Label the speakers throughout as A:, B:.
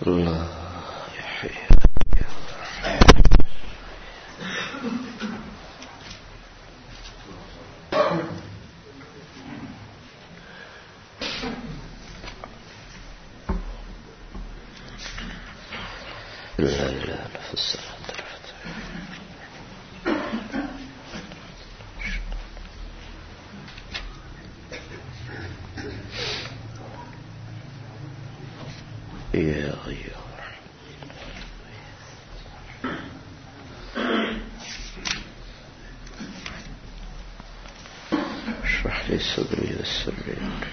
A: الله لا إله في الصلاة يا غيور اشرح لي صدري ويسر لي أمري.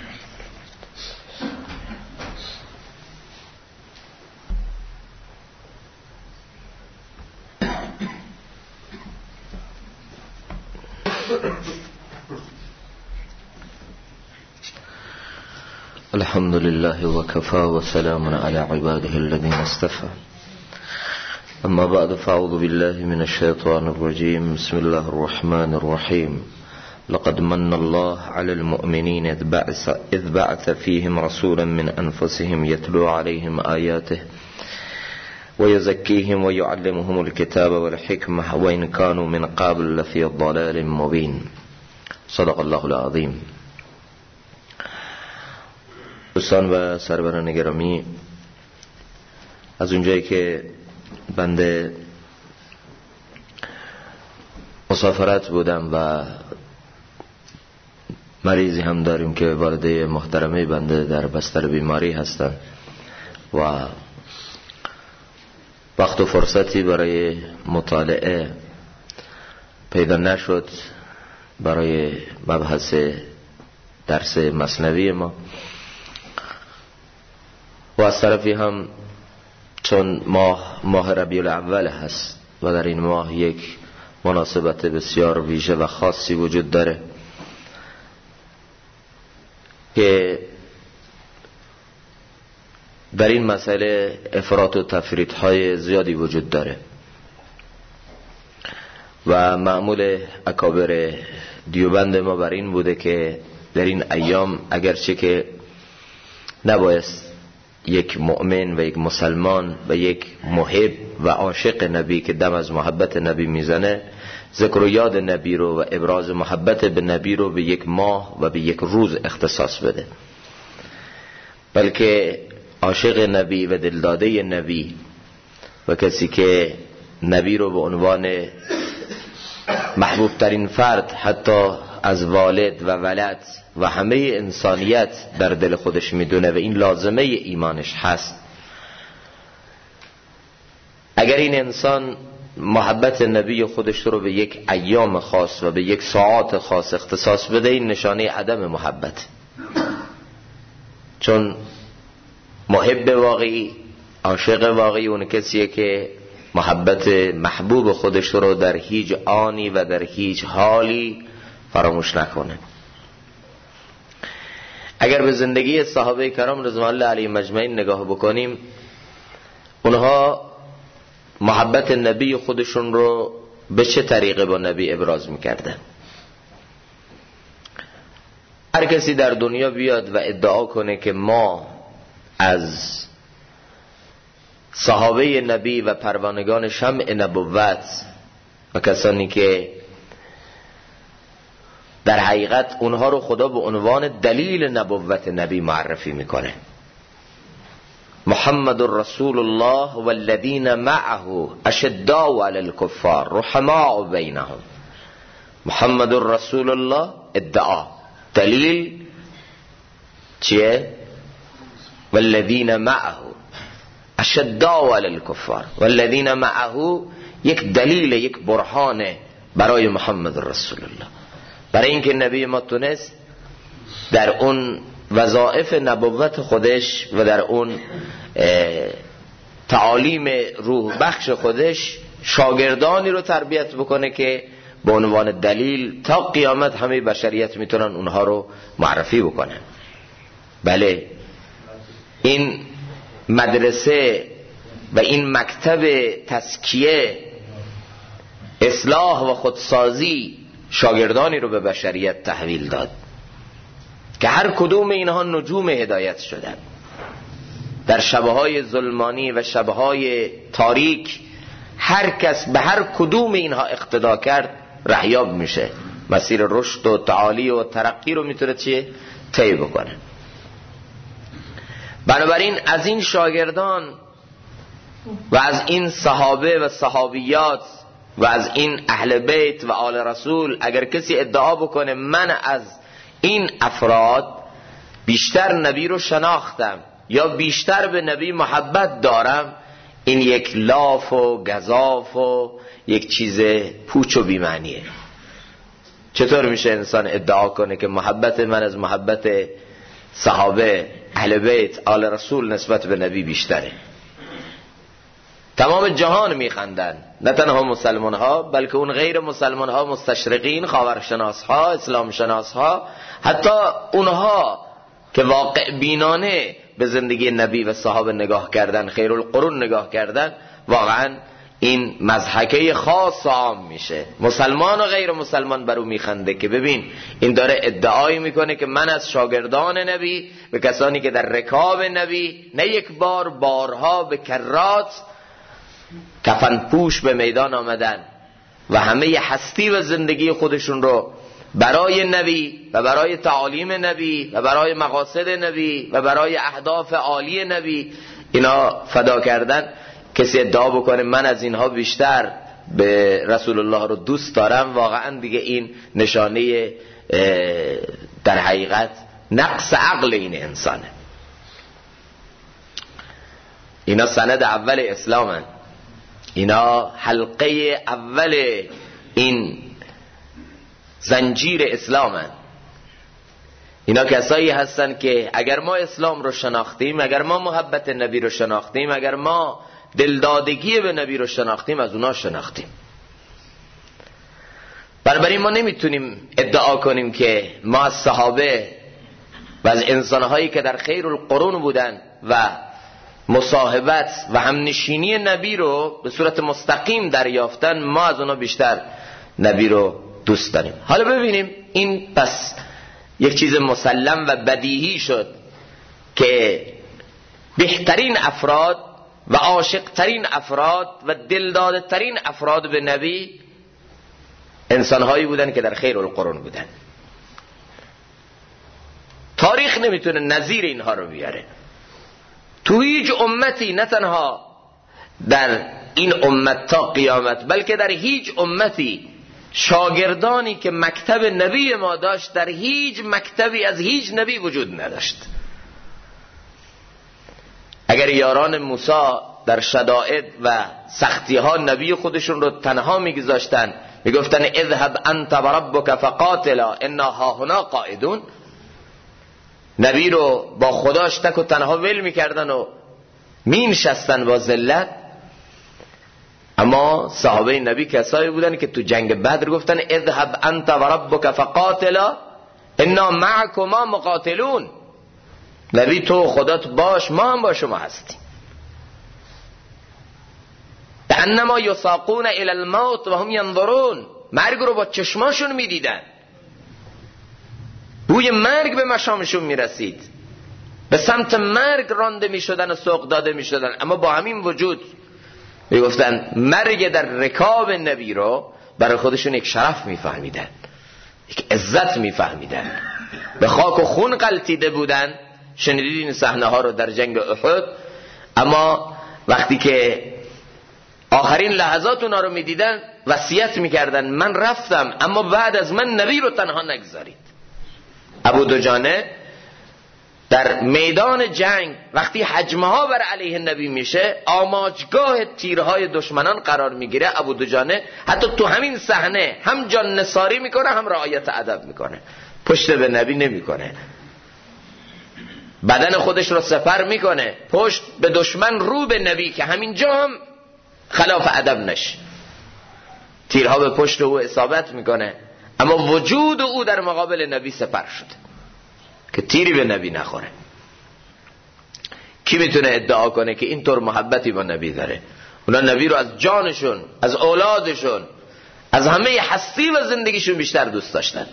A: الحمد لله وكفى وسلام على عباده الذين اصطفى. أما بعد فأعوذ بالله من الشيطان الرجيم. بسم الله الرحمن الرحيم. لقد من الله على المؤمنين إذ بعث فيهم رسولا من أنفسهم يتلو عليهم آياته ويزكيهم ويعلمهم الكتاب والحكمة وإن كانوا من قبل لفي ضلال مبين. صدق الله العظيم. دوستان و سروران گرامی، از اونجایی که بنده مسافرت بودم و مریضی هم داریم که والده محترمه بنده در بستر بیماری هستن و وقت و فرصتی برای مطالعه پیدا نشد برای مبحث درس مثنوی ما، و از طرفی هم چون ماه ربیع الاول هست و در این ماه یک مناسبت بسیار ویژه و خاصی وجود داره که در این مسئله افراط و تفریط‌های زیادی وجود داره و معمول اکابر دیوبند ما بر این بوده که در این ایام اگرچه که نبایست یک مؤمن و یک مسلمان و یک محب و عاشق نبی که دم از محبت نبی میزنه ذکر و یاد نبی رو و ابراز محبت به نبی رو به یک ماه و به یک روز اختصاص بده، بلکه عاشق نبی و دلداده نبی و کسی که نبی رو به عنوان محبوب ترین فرد حتی از والد و ولد و همه انسانیت در دل خودش میدونه و این لازمه ایمانش هست، اگر این انسان محبت نبی خودش رو به یک ایام خاص و به یک ساعات خاص اختصاص بده، این نشانه عدم محبت. چون محب واقعی، عاشق واقعی اون کسیه که محبت محبوب خودش رو در هیچ آنی و در هیچ حالی فراموش نکنه. اگر به زندگی صحابه کرام رضوان الله علیهم اجمعین نگاه بکنیم، اونها محبت نبی خودشون رو به چه طریقه با نبی ابراز میکردن؟ هر کسی در دنیا بیاد و ادعا کنه که ما از صحابه نبی و پروانگان شمع نبوت و کسانی که در حقیقت اونها رو خدا به عنوان دلیل نبوت نبی معرفی میکنه، محمد رسول الله والذین معه اشداء علی الکفار رحماء بینهم. محمد رسول الله ادعا، دلیل چیه؟ والذین معه اشداء علی الکفار. والذین معه یک دلیل، یک برهانه برای محمد رسول الله، برای اینکه نبی ما تونست در اون وظایف نبوت خودش و در اون تعالیم روح بخش خودش شاگردانی رو تربیت بکنه که به عنوان دلیل تا قیامت همه بشریت میتونن اونها رو معرفی بکنن. بله، این مدرسه و این مکتب تزکیه، اصلاح و خودسازی شاگردانی رو به بشریت تحویل داد که هر کدوم اینها نجوم هدایت شدن. در شبهای ظلمانی و شبهای تاریک هر کس به هر کدوم اینها اقتدا کرد رهیاب میشه، مسیر رشد و تعالی و ترقی رو میتونه طی بکنه. بنابراین از این شاگردان و از این صحابه و صحابیات و از این اهل بیت و آل رسول اگر کسی ادعا بکنه من از این افراد بیشتر نبی رو شناختم یا بیشتر به نبی محبت دارم، این یک لاف و گزاف و یک چیز پوچ و بی‌معنیه. چطور میشه انسان ادعا کنه که محبت من از محبت صحابه اهل بیت آل رسول نسبت به نبی بیشتره؟ تمام جهان میخندن، نه تنها مسلمان ها بلکه اون غیر مسلمان ها، مستشرقین، خاورشناس ها، اسلام شناس ها، حتی اونها که واقع بینانه به زندگی نبی و صحابه نگاه کردن، خیرالقرون نگاه کردن، واقعا این مضحکه خاص و عام میشه. مسلمان و غیر مسلمان برو میخنده که ببین این داره ادعایی میکنه که من از شاگردان نبی به کسانی که در رکاب نبی نه یک بار، بارها به کرات کفن پوش به میدان آمدن و همه هستی و زندگی خودشون رو برای نبی و برای تعالیم نبی و برای مقاصد نبی و برای اهداف عالی نبی اینا فدا کردن. کسی ادعا بکنه من از اینها بیشتر به رسول الله رو دوست دارم، واقعا دیگه این نشانه در حقیقت نقص عقل این انسانه. اینا سند اول اسلامن، اینا حلقه اول این زنجیر اسلامن. اینا کسایی هستن که اگر ما اسلام رو شناختیم، اگر ما محبت نبی رو شناختیم، اگر ما دلدادگی به نبی رو شناختیم، از اونا شناختیم. بنابراین ما نمیتونیم ادعا کنیم که ما از صحابه و از انسانهایی که در خیر القرون بودن و مصاحبت و همنشینی نبی رو به صورت مستقیم دریافتن، ما از اونا بیشتر نبی رو دوست داریم. حالا ببینیم این پس یک چیز مسلم و بدیهی شد که بهترین افراد و عاشقترین افراد و دلدادترین افراد به نبی انسانهایی بودن که در خیر القرون بودن. تاریخ نمیتونه نظیر اینها رو بیاره. تو هیچ امتی، نه تنها در این امت تا قیامت، بلکه در هیچ امتی شاگردانی که مکتب نبی ما داشت در هیچ مکتبی از هیچ نبی وجود نداشت. اگر یاران موسی در شدائد و سختی ها نبی خودشون رو تنها میگذاشتن، میگفتن اذهب انت و ربک فقاتلا انا هاهنا قاعدون، نبی رو با خداش تک و تنها ول میکردن و مینشستن با ذلت. اما صحابه نبی کسایی بودن که تو جنگ بدر گفتن اذهب انت و ربک فقاتلا انا معکما مقاتلون، نبی تو خدات باش، ما هم با شما هستیم. انما یساقون الی الموت و هم ینظرون، مرگ رو با چشماشون میدیدن، بوی مرگ به مشامشون میرسید، به سمت مرگ رانده میشدن و سوق داده میشدن، اما با همین وجود میگفتن مرگ در رکاب نبی رو برای خودشون یک شرف میفهمیدن، یک عزت میفهمیدن، به خاک و خون غلطیده بودن. شنیدید این صحنه ها رو در جنگ احد. اما وقتی که آخرین لحظات اونا رو میدیدن وصیت میکردن من رفتم اما بعد از من نبی رو تنها نگذارید. ابو دجانه در میدان جنگ وقتی حجمه ها بر علیه نبی میشه، آماجگاه تیرهای دشمنان قرار میگیره، ابو دجانه حتی تو همین صحنه هم جان نثاری میکنه هم رعایت ادب میکنه، پشت به نبی نمیکنه، بدن خودش رو سپر میکنه، پشت به دشمن رو به نبی که همینجا هم خلاف ادب نشه. تیرها به پشت او اصابت میکنه، اما وجود او در مقابل نبی سپر شده که تیری به نبی نخوره. کی میتونه ادعا کنه که اینطور محبتی با نبی داره؟ اونا نبی رو از جانشون، از اولادشون، از همه هستی و زندگیشون بیشتر دوست داشتن،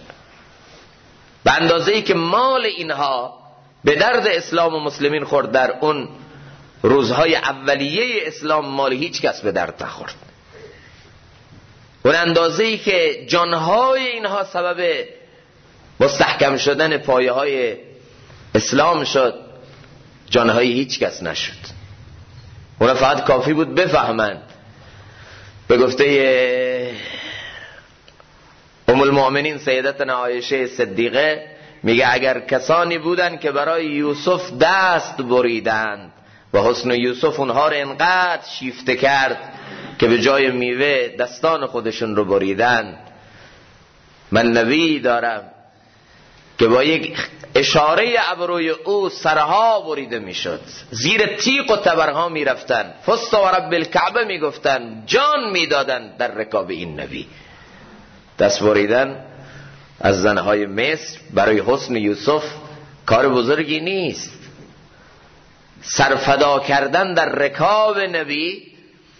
A: به اندازه‌ای که مال اینها به درد اسلام و مسلمین خورد در اون روزهای اولیه اسلام مال هیچ کس به درد نخورد. اون اندازه‌ای که جانهای اینها سبب مستحکم شدن پایه های اسلام شد، جانهای هیچ کس نشد. اون فقط کافی بود بفهمند. به گفته ام المؤمنین سیدتنا عایشه صدیقه میگه اگر کسانی بودن که برای یوسف دست بریدند و حسن یوسف اونها رو انقدر شیفته کرد که به جای میوه دستان خودشون رو بریدن، من نبی دارم که با یک اشاره ابروی او سرها بریده میشد، زیر تیغ و تبرها میرفتن، فست و رب الکعبه میگفتن، جان میدادن در رکاب این نبی. دست بریدن از زنهای مصر برای حسن یوسف کار بزرگی نیست. سرفدا کردن در رکاب نبی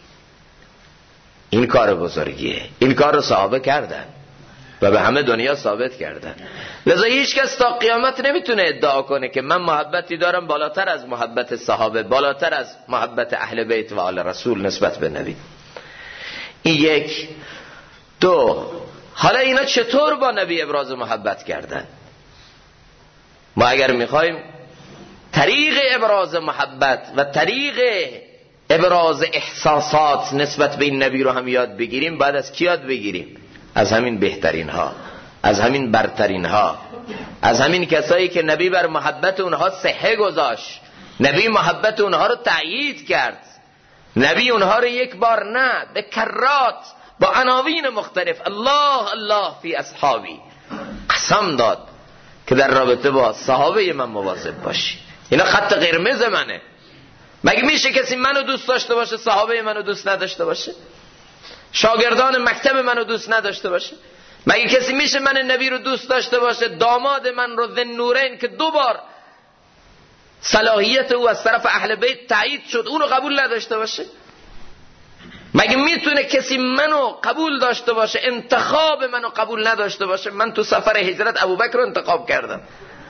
A: این کار بزرگیه. این کار رو صحابه کردن و به همه دنیا ثابت کردن. لذا هیچ کس تا قیامت نمیتونه ادعا کنه که من محبتی دارم بالاتر از محبت صحابه، بالاتر از محبت اهل بیت و آل رسول نسبت به نبی. این یک. دو، حالا اینا چطور با نبی ابراز محبت کردن؟ ما اگر میخوایم طریق ابراز محبت و طریق ابراز احساسات نسبت به این نبی رو هم یاد بگیریم، بعد از کی یاد بگیریم؟ از همین بهترین ها، از همین برترین ها، از همین کسایی که نبی بر محبت اونها صحه گذاشت، نبی محبت اونها رو تأیید کرد، نبی اونها رو یک بار نه به کرات با عناوین مختلف الله الله فی اصحابی قسم داد که در رابطه با صحابه من مواظب باشی. اینا خط قرمز منه. مگه میشه کسی منو دوست داشته باشه صحابه منو دوست نداشته باشه؟ شاگردان مکتب منو دوست نداشته باشه؟ مگه کسی میشه من نبی رو دوست داشته باشه داماد من رو ذوالنورین که 2 بار صلاحیت او از طرف اهل بیت تایید شد اونو قبول نداشته باشه؟ مگه میتونه کسی منو قبول داشته باشه انتخاب منو قبول نداشته باشه؟ من تو سفر هجرت ابوبکر رو انتخاب کردم،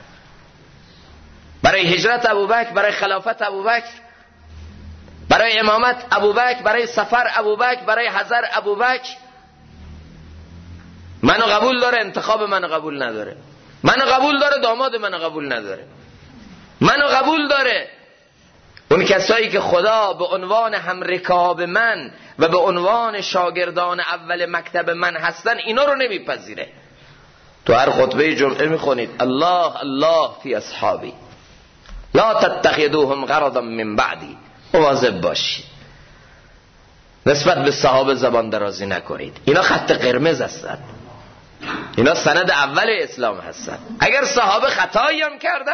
A: برای هجرت ابوبکر، برای خلافت ابوبکر، برای امامت ابوبکر، برای سفر ابوبکر، برای حضر ابوبکر. منو قبول داره، انتخاب منو قبول نداره. منو قبول داره، داماد منو قبول نداره. منو قبول داره. اون کسایی که خدا به عنوان همرکاب من و به عنوان شاگردان اول مکتب من هستن اینا رو نمیپذیره. تو هر خطبه جمعه میخونید الله الله فی اصحابی لا تتخذوهم غرضا من بعدی. مواظب باشید نسبت به صحابه زبان درازی نکنید. اینا خط قرمز هستن، اینا سند اول اسلام هستن. اگر صحابه خطایی هم کردن،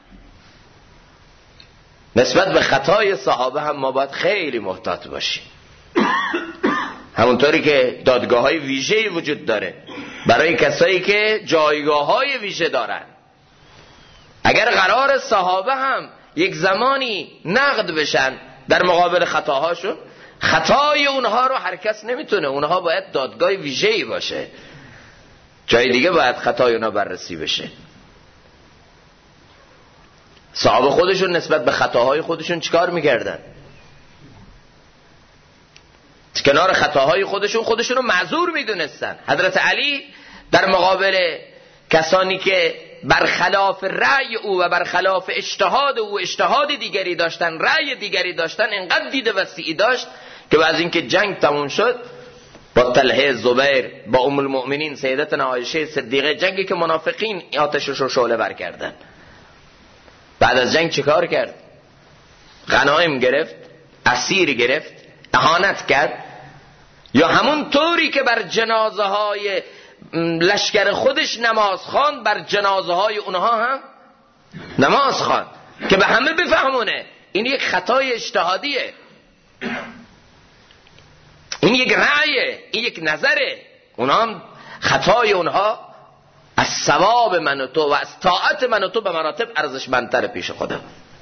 A: نسبت به خطای صحابه هم ما باید خیلی محتاط باشیم. همونطوری که دادگاه های ویژه‌ای وجود داره برای کسایی که جایگاه های ویژه دارن. اگر قرار صحابه هم یک زمانی نقد بشن در مقابل خطاهاشون، خطای اونها رو هر کس نمیتونه، اونها باید دادگاه ویژه‌ای باشه، جای دیگه باید خطای اونها بررسی بشه. صحابه خودشون نسبت به خطاهای خودشون چیکار میکردن؟ کنار خطاهای خودشون رو معذور میدونستن. حضرت علی در مقابل کسانی که برخلاف رأی او و برخلاف اجتهاد او اجتهاد دیگری داشتن، رأی دیگری داشتن، انقدر دید وسیعی داشت که بعد از اینکه جنگ تموم شد با طلحه، زبیر، با ام المؤمنین سیدتنا عایشه صدیقه، جنگی که منافقین آتشش رو شعله ور کردن، بعد از جنگ چه کار کرد؟ غنایم گرفت، اسیر گرفت، اهانت کرد، یا همون طوری که بر جنازه های لشکر خودش نماز خواند بر جنازه های اونها هم نماز خواند که به همه بفهمونه این یک خطای اجتهادیه، این یک رأیه، این یک نظره. اونها هم خطای اونها از ثواب من و تو و از طاعت من و تو به مراتب ارزشمندتر پیش خدا.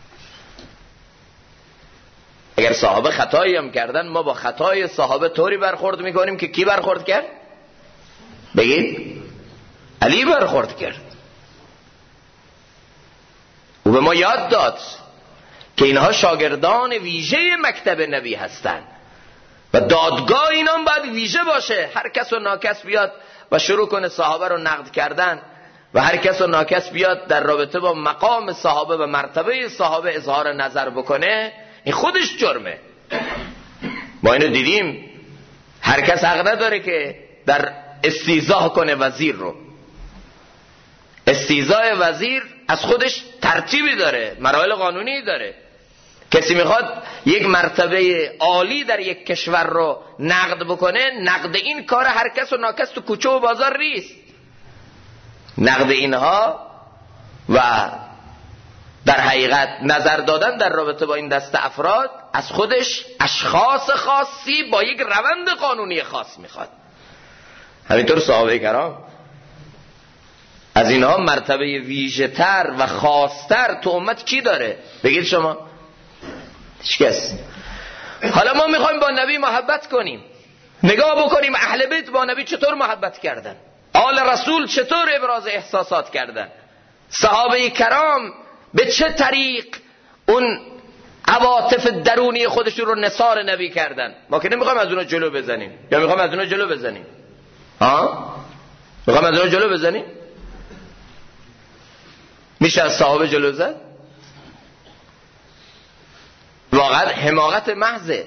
A: اگر صحابه خطایی هم کردن، ما با خطای صحابه طوری برخورد میکنیم که کی برخورد کرد؟ بگید علی برخورد کرد. او به ما یاد داد که اینها شاگردان ویژه مکتب نبی هستند و دادگاه اینا باید ویژه باشه. هر کس و ناکس بیاد و شروع کنه صحابه رو نقد کردن و هر کس و ناکس بیاد در رابطه با مقام صحابه و مرتبه صحابه اظهار نظر بکنه، این خودش جرمه. ما اینو دیدیم. هر کس حق نداره که در استیضاح کنه وزیر رو. استیضاح وزیر از خودش ترتیبی داره، مراحل قانونی داره. کسی میخواد یک مرتبه عالی در یک کشور رو نقد بکنه، نقد این کار هر کس و ناکس تو کوچه و بازار نیست. نقد اینها و در حقیقت نظر دادن در رابطه با این دست افراد از خودش اشخاص خاصی با یک روند قانونی خاص میخواد. همینطور صحابه کرام از اینها مرتبه ویژه تر و خاصتر تو امت کی داره؟ بگید شما. هیچکس. حالا ما میخوایم با نبی محبت کنیم، نگاه بکنیم اهل بیت با نبی چطور محبت کردن، آل رسول چطور ابراز احساسات کردن، صحابه کرام به چه طریق اون عواطف درونی خودشون رو نثار نبی کردن. ما که نمیخوایم از اونها جلو بزنیم، یا میخوایم از اونها جلو بزنیم؟ میخوایم از اونها جلو بزنیم؟ میشه از صحابه جلو زد؟ واقعا حماقت محضه.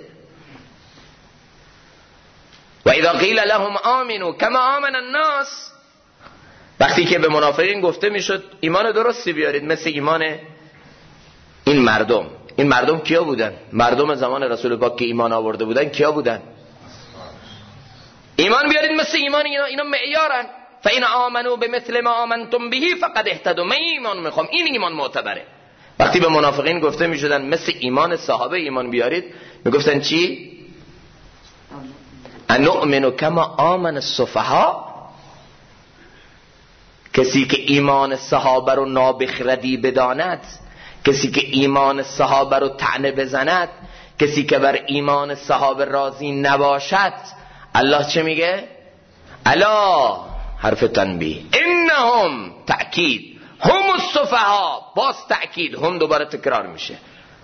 A: و اذا قیل لهم آمنوا کما آمن الناس، وقتی که به منافقین گفته میشد ایمان درستی بیارید مثل ایمان این مردم. این مردم کیا بودن؟ مردم زمان رسول پاک که ایمان آورده بودن کیا بودن؟ ایمان بیارید مثل ایمان اینا معیارن. فإن آمنوا بمثل ما آمنتم به فقد اهتدوا. من ایمان میخوام، این ایمان معتبره. وقتی به منافقین گفته میشدن مثل ایمان صحابه ایمان بیارید، میگفتن چی؟ انؤمن کما آمن السفهاء. کسی که ایمان صحابه رو نابخردی بداند، کسی که ایمان صحابه رو طعنه بزند، کسی که بر ایمان صحابه راضی نباشد، الله چه میگه؟ الا، حرف تنبیه، انهم، تأکید، هم السفهاء، باز تأکید، هم دوباره تکرار میشه.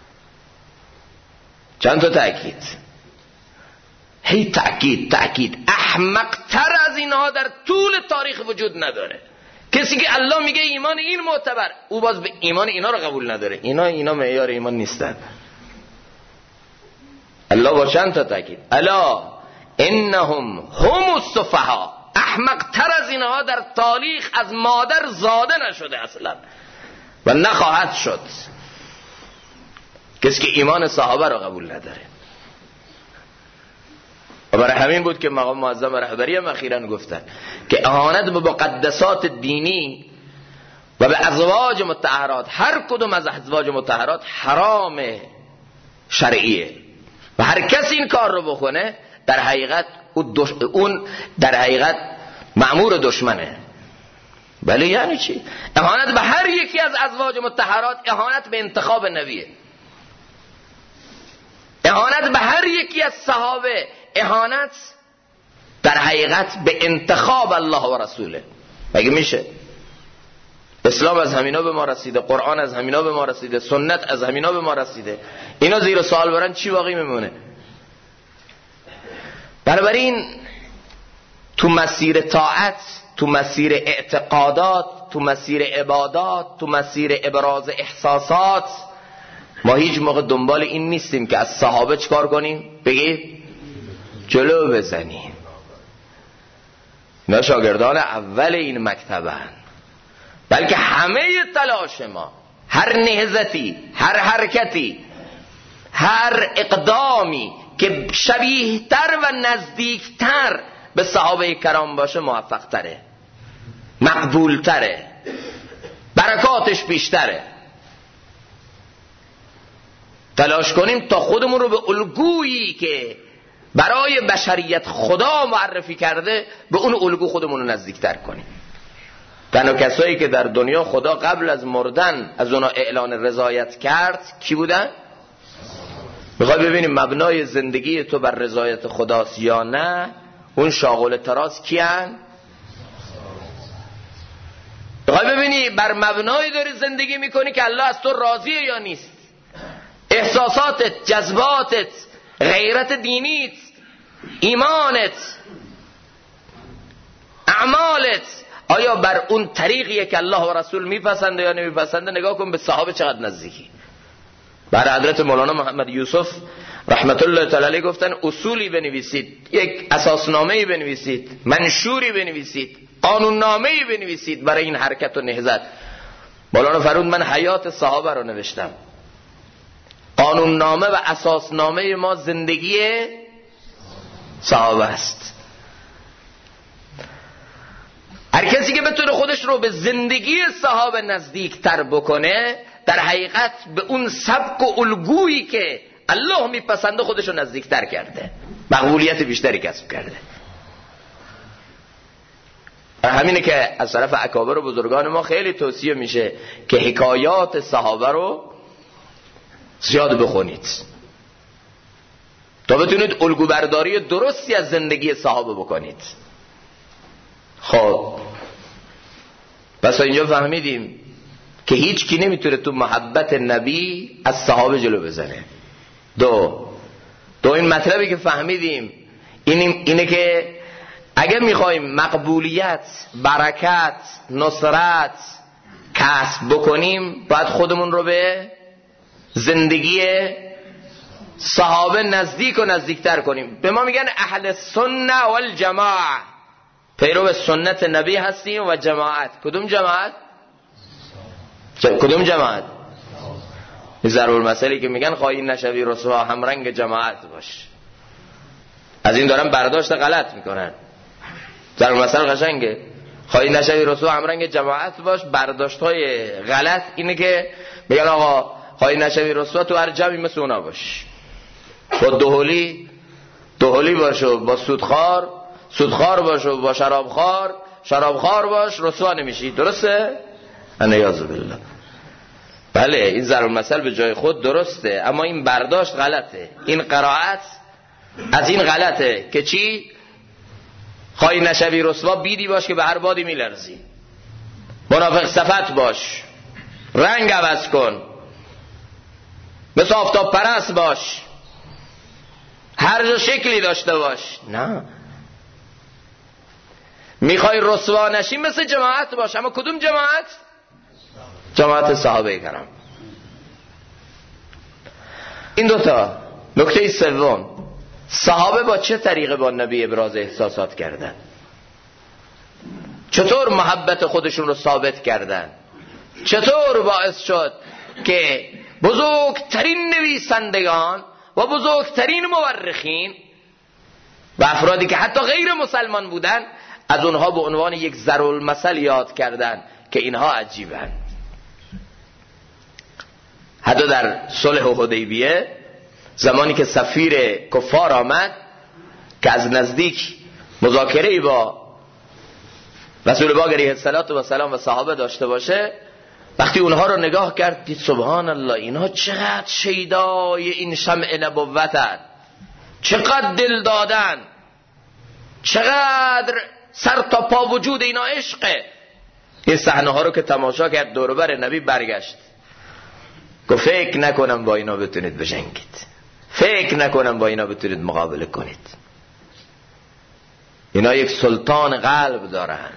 A: چند تا تأکید؟ هی تأکید. احمق تر از اینها در طول تاریخ وجود نداره. کسی که الله میگه ایمان این معتبر، او باز به ایمان اینا رو قبول نداره. اینا معیار ایمان نیستن. الله با چند تا تأکید؟ الا انهم هم السفهاء. احمق تر از اینها در تاریخ از مادر زاده نشده اصلا و نخواهد شد کسی که ایمان صحابه رو قبول نداره. و برای همین بود که مقام معظم رهبری هم اخیراً گفتن که اهانت به مقدسات دینی و به ازواج مطهرات، هر کدوم از ازواج مطهرات حرام شرعیه و هر کسی این کار رو بکنه در حقیقت اون در حقیقت مأمور دشمنه. بله یعنی چی؟ اهانت به هر یکی از ازواج مطهرات اهانت به انتخاب نبیه. اهانت به هر یکی از صحابه اهانت در حقیقت به انتخاب الله و رسوله. مگه میشه؟ اسلام از همینا به ما رسیده، قرآن از همینا به ما رسیده، سنت از همینا به ما رسیده. اینا زیر سوال برن چی باقی میمونه؟ بنابراین تو مسیر طاعت، تو مسیر اعتقادات، تو مسیر عبادات، تو مسیر ابراز احساسات ما هیچ موقع دنبال این نیستیم که از صحابه چکار کنیم؟ بگید جلو بزنیم. نه شاگردان اول این مکتبن، بلکه همه تلاش ما، هر نهضتی، هر حرکتی، هر اقدامی که شبیه تر و نزدیک تر به صحابه کرام باشه موفق تره، مقبول تره، برکاتش بیشتره. تلاش کنیم تا خودمون رو به الگویی که برای بشریت خدا معرفی کرده به اون الگو خودمون رو نزدیکتر کنیم. تنها کسایی که در دنیا خدا قبل از مردن از اونا اعلان رضایت کرد کی بودن؟ میخوای ببینیم مبنای زندگی تو بر رضایت خداست یا نه؟ اون شاغل تراس کیان؟ میخوای ببینی بر مبنای داری زندگی میکنی که الله از تو راضیه یا نیست؟ احساساتت، جذباتت، غیرت دینیت، ایمانت، اعمالت آیا بر اون طریقیه که الله و رسول میپسنده یا نمیپسنده؟ نگاه کن به صحابه چقدر نزدیکی. بر حضرت مولانا محمد یوسف رحمت الله تعالی علیه گفتن اصولی بنویسید، یک اساسنامه‌ای بنویسید، منشوری بنویسید، قانوننامه‌ای بنویسید برای این حرکت و نهضت. مولانا فرمود من حیات صحابه رو نوشتم. قانوننامه و اساسنامه ما زندگی صحابه است. هر کسی که بتونه خودش رو به زندگی صحابه نزدیک تر بکنه، در حقیقت به اون سبک و الگویی که الله میپسنده خودش رو نزدیک تر کرده، مقبولیت بیشتری کسب کرده. همینه که از طرف اکابر و بزرگان ما خیلی توصیه میشه که حکایات صحابه رو زیاد بخونید تا بتونید الگو برداری درستی از زندگی صحابه بکنید. خب بس اینجا فهمیدیم که هیچ کی نمیتونه تو محبت نبی از صحابه جلو بزنه. دو این مطلبی که فهمیدیم اینه که اگر میخوایم مقبولیت، برکت، نصرت کسب بکنیم باید خودمون رو به زندگی صحابه نزدیک و نزدیکتر کنیم. به ما میگن اهل سنت و الجماعه، پیرو سنت نبی هستیم و جماعت. کدوم جماعت؟ کدوم جماعت؟ ضرور مسئله که میگن خواهی نشوی رسوا همرنگ جماعت باش. از این دارن برداشت غلط میکنن. ضرور مسئله قشنگه، خواهی نشوی رسوا همرنگ جماعت باش. برداشت های غلط اینه که میگن آقا خواهی نشوی رسوا تو هر جمعی مثل اونا باش، با دهلی باش و با سودخوار باش و با شرابخوار باش، رسوا نمیشی. درسته؟ انیاذ بالله. بله این ضرب المثل به جای خود درسته، اما این برداشت غلطه. این قرائت از این غلطه که چی؟ خواهی نشوی رسوا بیدی باش که به هر بادی میلرزی، منافق صفت باش، رنگ عوض کن، مثل آفتاب پرست باش، هر جا شکلی داشته باش. نه، میخوای رسوا نشی مثل جماعت باش. اما کدوم جماعت؟ جماعت صحابه کرام. این دوتا. نکته سوم، صحابه با چه طریقه با نبی ابراز احساسات کردن؟ چطور محبت خودشون رو ثابت کردن؟ چطور باعث شد که بزرگترین نویسندگان و بزرگترین مورخین و افرادی که حتی غیر مسلمان بودن از اونها به عنوان یک ضرب‌المثل یاد کردن که اینها عجیبن؟ حتی در صلح حدیبیه زمانی که سفیر کفار آمد که از نزدیک مذاکره‌ای با رسول پاک علیه السلام و صحابه داشته باشه، وقتی اونها رو نگاه کرد دید سبحان الله اینها چقدر شیدای این شمع نبوتن، چقدر دل دادن، چقدر سر تا پا وجود اینا عشقه. این صحنه ها رو که تماشا کرد دور و بر نبی برگشت گفت فکر نکنم با اینا بتونید بجنگید، فکر نکنم با اینا بتونید مقابله کنید. اینا یک سلطان قلب دارن.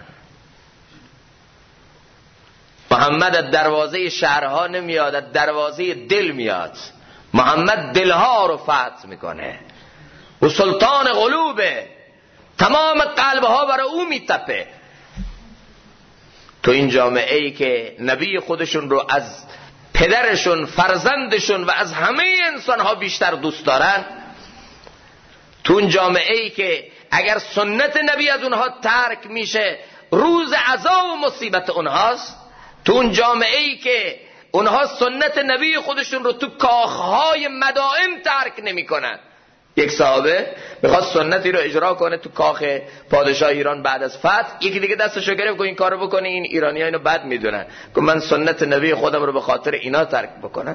A: محمد از دروازه شهرها نمیاد، از دروازه دل میاد. محمد دلها رو فتح میکنه، و سلطان قلوبه، تمام قلبها برای او میتپه. تو این جامعه ای که نبی خودشون رو از پدرشون، فرزندشون و از همه انسانها بیشتر دوست دارن، تو اون جامعه ای که اگر سنت نبی از اونها ترک میشه روز عذاب و مصیبت اونهاست، تو اون جامعه ای که اونها سنت نبی خودشون رو تو کاخهای مدائن ترک نمی کنن. یک صحابه میخواد سنتی رو اجرا کنه تو کاخ پادشاه ایران بعد از فتح، یکی دیگه دستشو گرفت که این کارو بکنه، این ایرانی‌ها اینو بد میدونن، که من سنت نبی خودم رو به خاطر اینا ترک بکنم.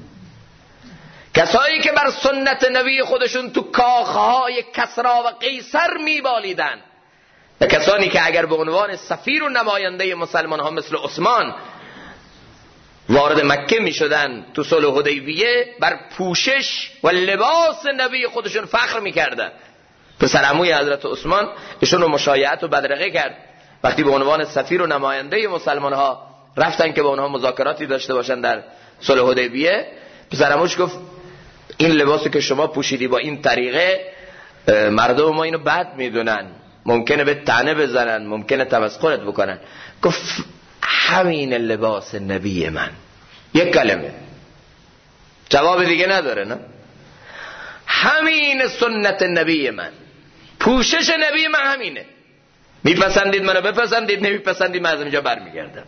A: کسایی که بر سنت نبی خودشون تو کاخهای کسرا و قیصر میبالیدن، و کسانی که اگر به عنوان سفیر و نماینده مسلمان ها مثل عثمان وارد مکه می شدن تو صلح حدیبیه بر پوشش و لباس نبی خودشون فخر می کردن. پسر عموی حضرت عثمان ایشون رو مشایعت و بدرقه کرد. وقتی به عنوان سفیر و نماینده مسلمان ها رفتن که با اونها مذاکراتی داشته باشن در صلح حدیبیه، پسر عموش گفت این لباسی که شما پوشیدی با این طریقه مردم ما اینو بد میدونن، ممکنه به طعنه بزنن، ممکنه تمسخرت بکنن. گفت همین لباس نبی من. یک کلمه، جواب دیگه نداره نه؟ همین سنت نبی من، پوشش نبی من همینه. میپسندید منو بپسندید، نمیپسندید من از اینجا برمیگردم.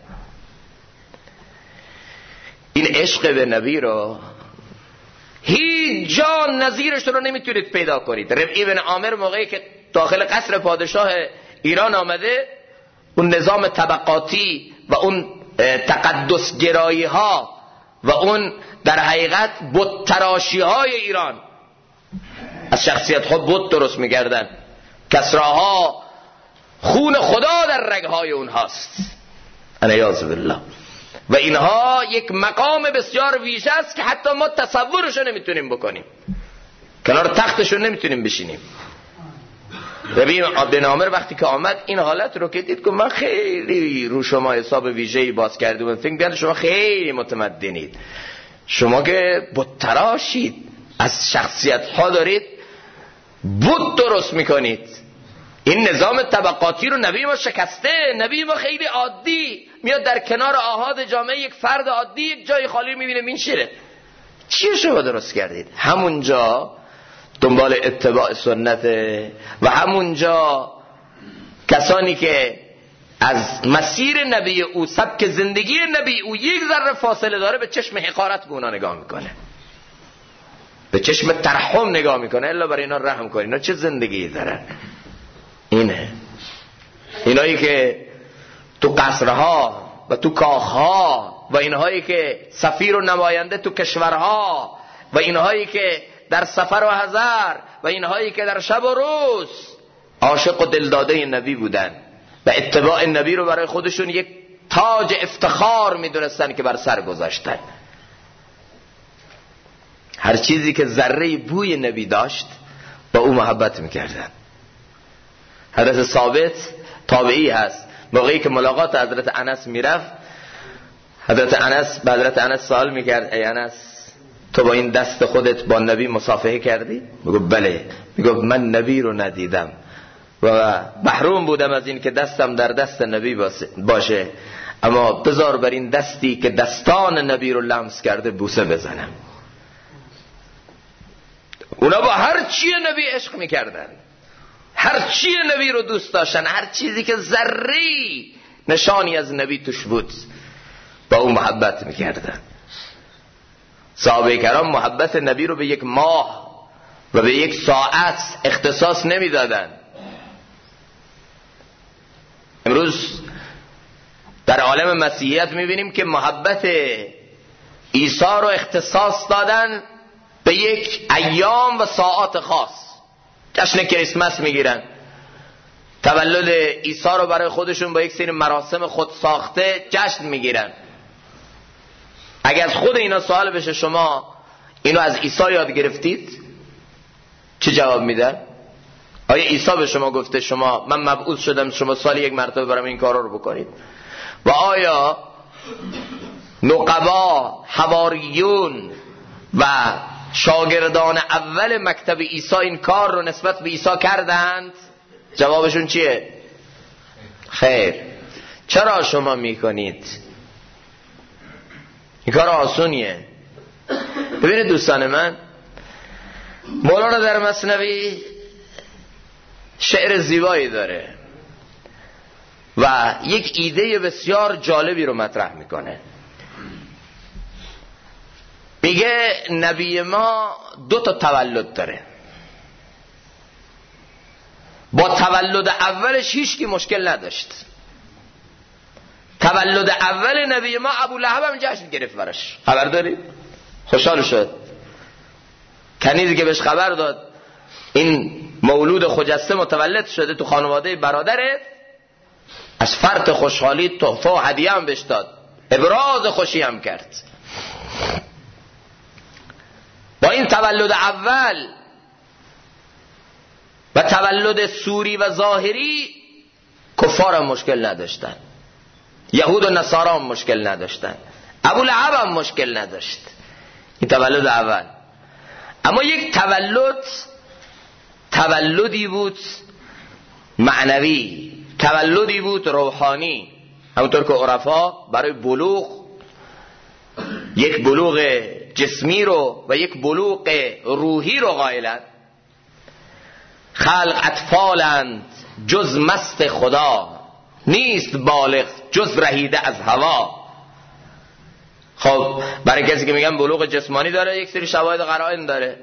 A: این عشق به نبی رو هیچ جا نظیرش رو نمیتونید پیدا کنید. ربعی بن عامر موقعی که داخل قصر پادشاه ایران آمده، اون نظام طبقاتی و اون تقدس گرایی ها و اون در حقیقت بت تراشی های ایران، از شخصیت ها بت درست میگردن، کسراها خون خدا در رگهای اونهاست، علیاذ بالله. و اینها یک مقام بسیار ویژه است که حتی ما تصورشو نمیتونیم بکنیم، کنار تختشو نمیتونیم بشینیم. ربیع بن عامر وقتی که آمد این حالت رو که دید که من خیلی رو شما حساب ویژه‌ای باز کرده بودم، فکر کردم شما خیلی متمدنید، شما که بت تراشید، از شخصیت ها دارید بت درست میکنید. این نظام طبقاتی رو نبی ما شکسته. نبی ما خیلی عادی میاد در کنار آحاد جامعه، یک فرد عادی یک جای خالی میبینه مینشینه. چی شما درست کردید؟ همونجا دنبال اتباع سنته و همونجا کسانی که از مسیر نبی او، سبک زندگی نبی او یک ذره فاصله داره، به چشم حقارت به اونا نگاه میکنه، به چشم ترحم نگاه میکنه. الا برای اینا رحم کنه، اینا چه زندگی دارن؟ اینه اینایی که تو قصرها و تو کاخها و اینهایی که سفیر و نماینده تو کشورها و اینهایی که در سفر و حضر و اینهایی که در شب و روز عاشق و دلداده نبی بودن و اتباع نبی رو برای خودشون یک تاج افتخار میدونستن که بر سر گذاشتن. هر چیزی که ذره بوی نبی داشت با او محبت میکردن. حضرت ثابت تابعی هست، موقعی که ملاقات حضرت انس میرفت، حضرت انس به حضرت انس سوال میکرد ای انس، تو با این دست خودت با نبی مصافحه کردی؟ میگو بله. میگو من نبی رو ندیدم و محروم بودم از این که دستم در دست نبی باشه، اما بذار بر این دستی که دستان نبی رو لمس کرده بوسه بزنم. اونا با هر چی نبی عشق میکردن، هر چی نبی رو دوست داشتن، هر چیزی که ذری نشانی از نبی توش بود با اون محبت میکردن. صحابه کرام محبت نبی رو به یک ماه و به یک ساعت اختصاص نمیدادن. امروز در عالم مسیحیت میبینیم که محبت عیسی رو اختصاص دادن به یک ایام و ساعات خاص. جشن کریسمس میگیرن، تولد عیسی رو برای خودشون با یک سری مراسم خود ساخته جشن میگیرن. اگر از خود اینا سوال بشه شما اینو از عیسی یاد گرفتید؟ چه جواب میدن؟ آیا عیسی به شما گفته شما من مبعوث شدم شما سالی یک مرتبه برام این کارا رو بکنید؟ و آیا نقبا، حواریون و شاگردان اول مکتب عیسی این کار رو نسبت به عیسی کردند؟ جوابشون چیه؟ خیر. چرا شما میکنید؟ این کار آسونیه. ببینید دوستان من، مولانا در مثنوی شعر زیبایی داره و یک ایده بسیار جالبی رو مطرح میکنه. میگه نبی ما 2 تولد داره. با تولد اولش هیچ کی مشکل نداشت. تولد اول نبی ما ابو لهب هم جشن گرفت براش. خبر داری؟ خوشحال شد. کنیزی که بهش خبر داد این مولود خجسته متولد شده تو خانواده برادره، از فرط خوشحالی تحفه و هدیه هم بهش داد. ابراز خوشی هم کرد. با این تولد اول و تولد سوری و ظاهری کفار هم مشکل نداشتن، یهود و نصارا هم مشکل نداشتن، ابولهب هم مشکل نداشت. این تولد اول. اما یک تولدی بود معنوی، تولدی بود روحانی. همونطور که عرفا برای بلوغ، یک بلوغ جسمی رو و یک بلوغ روحی رو قائلند. خلق اطفالند جز مست خدا، نیست بالغ جز رهیده از هوا. خب برای کسی که میگن بلوغ جسمانی داره، یک سری شواهد و قرائن داره.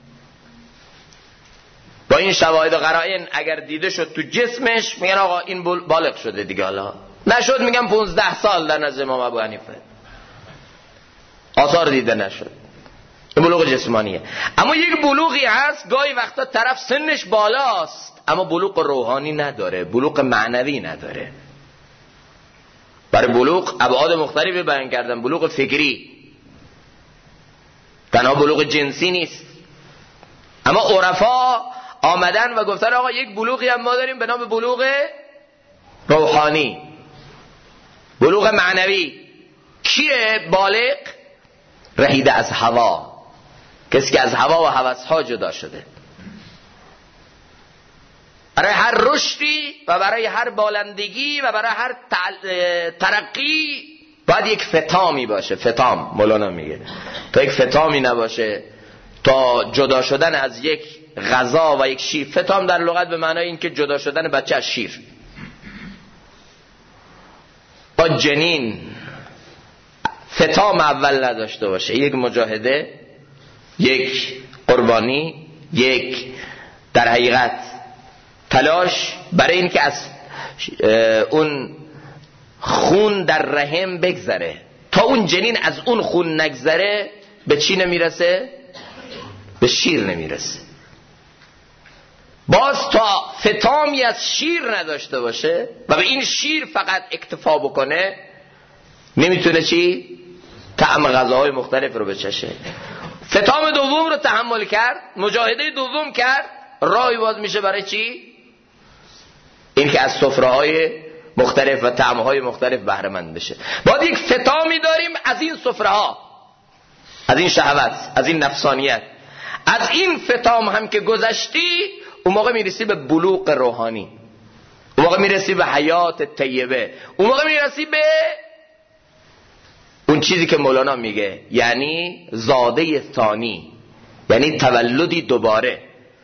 A: با این شواهد و قرائن اگر دیده شد تو جسمش، میگن آقا این بالغ شده دیگه. حالا نشد میگن 15 سال در نزد امام ابو حنیفه، آثار دیده نشد. این بلوغ جسمانیه. اما یک بلوغی هست گاهی وقتا طرف سنش بالاست اما بلوغ روحانی نداره، بلوغ معنوی نداره. برای بلوغ ابعاد مختلفی بیان کردن. بلوغ فکری، تنها بلوغ جنسی نیست. اما عرفا آمدن و گفتن آقا یک بلوغی هم ما داریم به نام بلوغ روحانی، بلوغ معنوی. کیه بالغ؟ رهیده از هوا، کسی که از هوا و هوس‌ها جدا شده. برای هر رشدی و برای هر بالندگی و برای هر ترقی باید یک فتامی باشه. فتام مولانا میگه تا یک فتامی نباشه، تا جدا شدن از یک غذا و یک شیر. فتام در لغت به معنای این که جدا شدن بچه از شیر. با جنین فتام اول نداشته باشه، یک مجاهده، یک قربانی، یک در حقیقت تلاش برای این که از اون خون در رحم بگذره. تا اون جنین از اون خون نگذره به چی نمیرسه؟ به شیر نمیرسه. باز تا فتامی از شیر نداشته باشه و به این شیر فقط اکتفا بکنه، نمیتونه چی؟ طعم غذاهای مختلف رو بچشه. فتام دوم رو تحمل کرد، مجاهده دوم کرد، راهی باز میشه برای چی؟ این که از سفره‌های مختلف و طعم‌های مختلف بهره مند بشه. باید یک فتامی داریم از این سفره‌ها، از این شهوت، از این نفسانیت. از این فتام هم که گذشتی، اون موقع میرسی به بلوغ روحانی، اون موقع میرسی به حیات طیبه، اون موقع میرسی به اون چیزی که مولانا میگه، یعنی زاده ثانی، یعنی تولدی دوباره.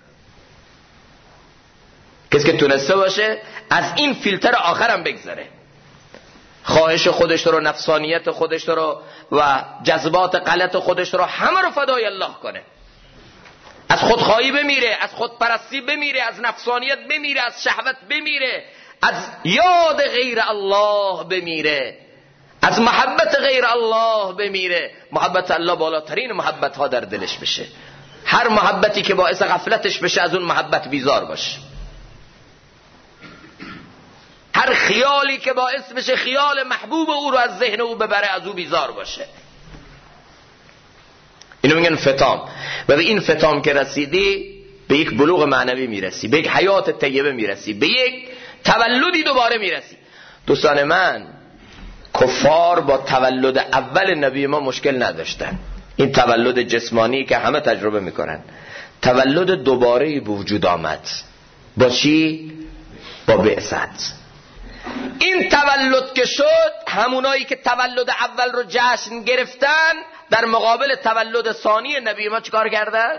A: کسی که تونسته باشه از این فیلتر آخرم بگذره، خواهش خودش رو، نفسانیت خودش رو و جذبات غلط خودش رو همه رو فدای الله کنه. از خودخواهی بمیره، از خودپرستی بمیره، از نفسانیت بمیره، از شهوت بمیره، از یاد غیر الله بمیره، از محبت غیر الله بمیره. محبت الله بالاترین محبت ها در دلش بشه. هر محبتی که باعث غفلتش بشه از اون محبت بیزار باشه. هر خیالی که باعث بشه خیال محبوب او رو از ذهن او ببره از او بیزار باشه. اینو میگن فتام. و به این فتام که رسیدی به یک بلوغ معنوی میرسی، به یک حیات طیبه میرسی، به یک تولدی دوباره میرسی. دوستان من، کفار با تولد اول نبی ما مشکل نداشتن. این تولد جسمانی که همه تجربه میکنن، تولد دوباره به وجود آمد. با چی؟ با بعثت. این تولد که شد، همونایی که تولد اول رو جشن گرفتن در مقابل تولد ثانی نبی ما چیکار کردن؟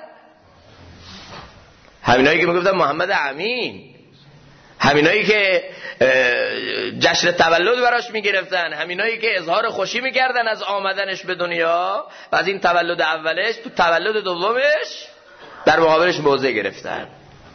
A: همینایی که میگفتن محمد امین، همینایی که جشن تولد براش میگرفتن، همینایی که اظهار خوشی میکردن از آمدنش به دنیا و از این تولد اولش، تو تولد دومش در مقابلش موضع گرفتن.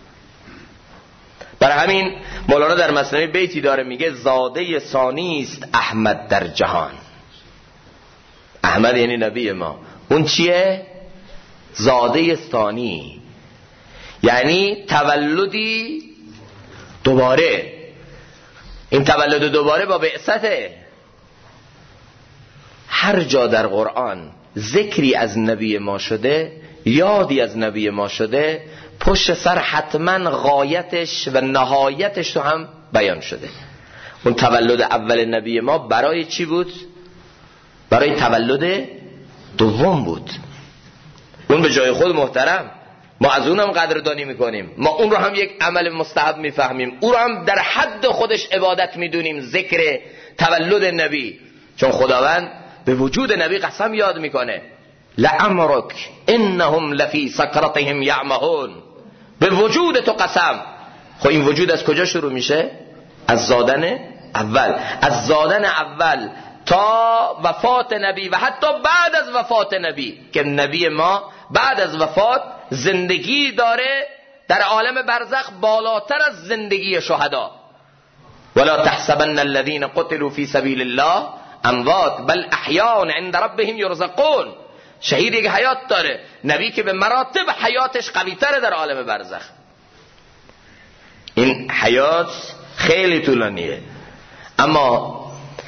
A: برای همین مولانا در مثنوی بیتی داره میگه زاده ثانی است احمد در جهان. احمد یعنی نبی ما. اون چیه؟ زاده ثانی، یعنی تولدی دوباره. این تولد دوباره با بعثته. هر جا در قرآن ذکری از نبی ما شده، یادی از نبی ما شده، پشت سر حتما غایتش و نهایتش تو هم بیان شده. اون تولد اول نبی ما برای چی بود؟ برای تولد دوم بود. اون به جای خود محترم، ما از اونم قدردانی میکنیم، ما اون رو هم یک عمل مستحب میفهمیم، اون رو هم در حد خودش عبادت میدونیم، ذکر تولد نبی. چون خداوند به وجود نبی قسم یاد میکنه، لعمرک انهم لفی سکرتهم یعمهون. به وجود تو قسم. خب این وجود از کجا شروع میشه؟ از زادن اول. از زادن اول تا وفات نبی و حتی بعد از وفات نبی، که نبی ما بعد از وفات زندگی داره در عالم برزخ بالاتر از زندگی شهدا. ولا تحسبن الذين قتلوا في سبيل الله اموات بل احیاء عند ربهم يرزقون. شهید یک حیات داره، نبی که به مراتب حیاتش قوی تره در عالم برزخ. این حیات خیلی طولانیه، اما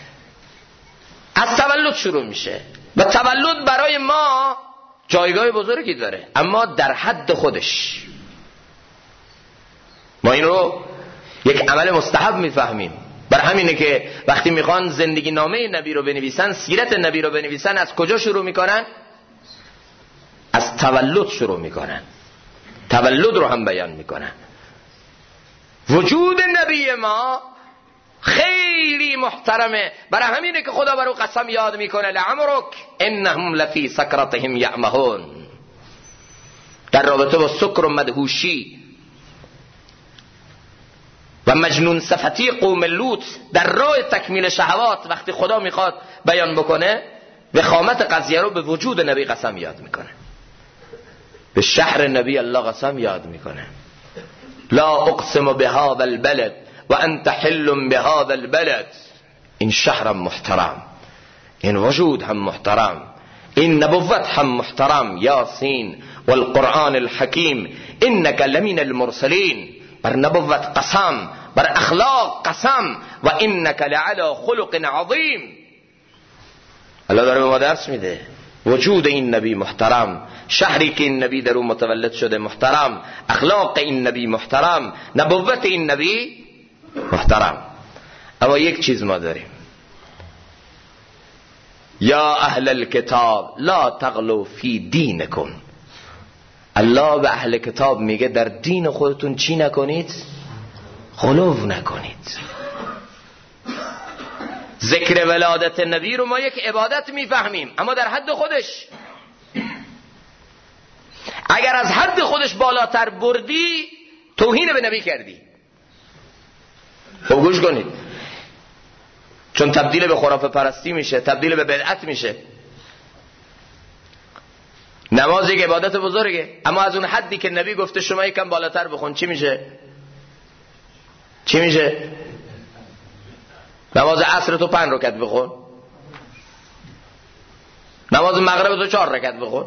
A: از تولد شروع میشه و تولد برای ما جایگاه بزرگی داره، اما در حد خودش. ما این رو یک عمل مستحب میفهمیم. بر همینه که وقتی میخوان زندگی نامه نبی رو بنویسن، سیرت نبی رو بنویسن، از کجا شروع میکنن؟ از تولد شروع میکنن، تولد رو هم بیان میکنن. وجود نبی ما خیلی محترمه، برای همینه که خدا برو قسم یاد میکنه، لعمرک انهم لفی سکرتهم یعمهون. در رابطه با سکر و مدهوشی و مجنون صفتی قوم لوط در راه تکمیل شهوات، وقتی خدا میخواد بیان بکنه، وخامت قضیه رو به وجود نبی قسم یاد میکنه، به شهر نبی الله قسم یاد میکنه. لا اقسم بهذا البلد و انت حل بهذا البلد. این شهرم محترم، این وجود هم محترم، این نبوت هم محترم. یاسین والقرآن الحکیم انک لمن المرسلین. بر نبوت قسم، بر اخلاق قسم، و انک لعلی خلق عظیم. الله داره به ما درس میده. وجود این نبی محترم، شهری که این نبی در اون متولد شده محترم، اخلاق این نبی محترم، نبوت این نبی محترم. اما یک چیز ما داریم، یا اهل الکتاب لا تغلوا فی دینکم. الله به اهل کتاب میگه در دین خودتون چی نکنید؟ غلو نکنید. ذکر ولادت نبی رو ما یک عبادت میفهمیم، اما در حد خودش. اگر از حد خودش بالاتر بردی، توهین به نبی کردی. خب گوش کنید، چون تبدیل به خرافه پرستی میشه، تبدیل به بدعت میشه. نماز یک عبادت بزرگه، اما از اون حدی که نبی گفته شما یکم بالاتر بخون، چی میشه؟ چی میشه؟ نماز عصر تو 5 رکعت بخون، نماز مغرب تو 4 رکعت بخون.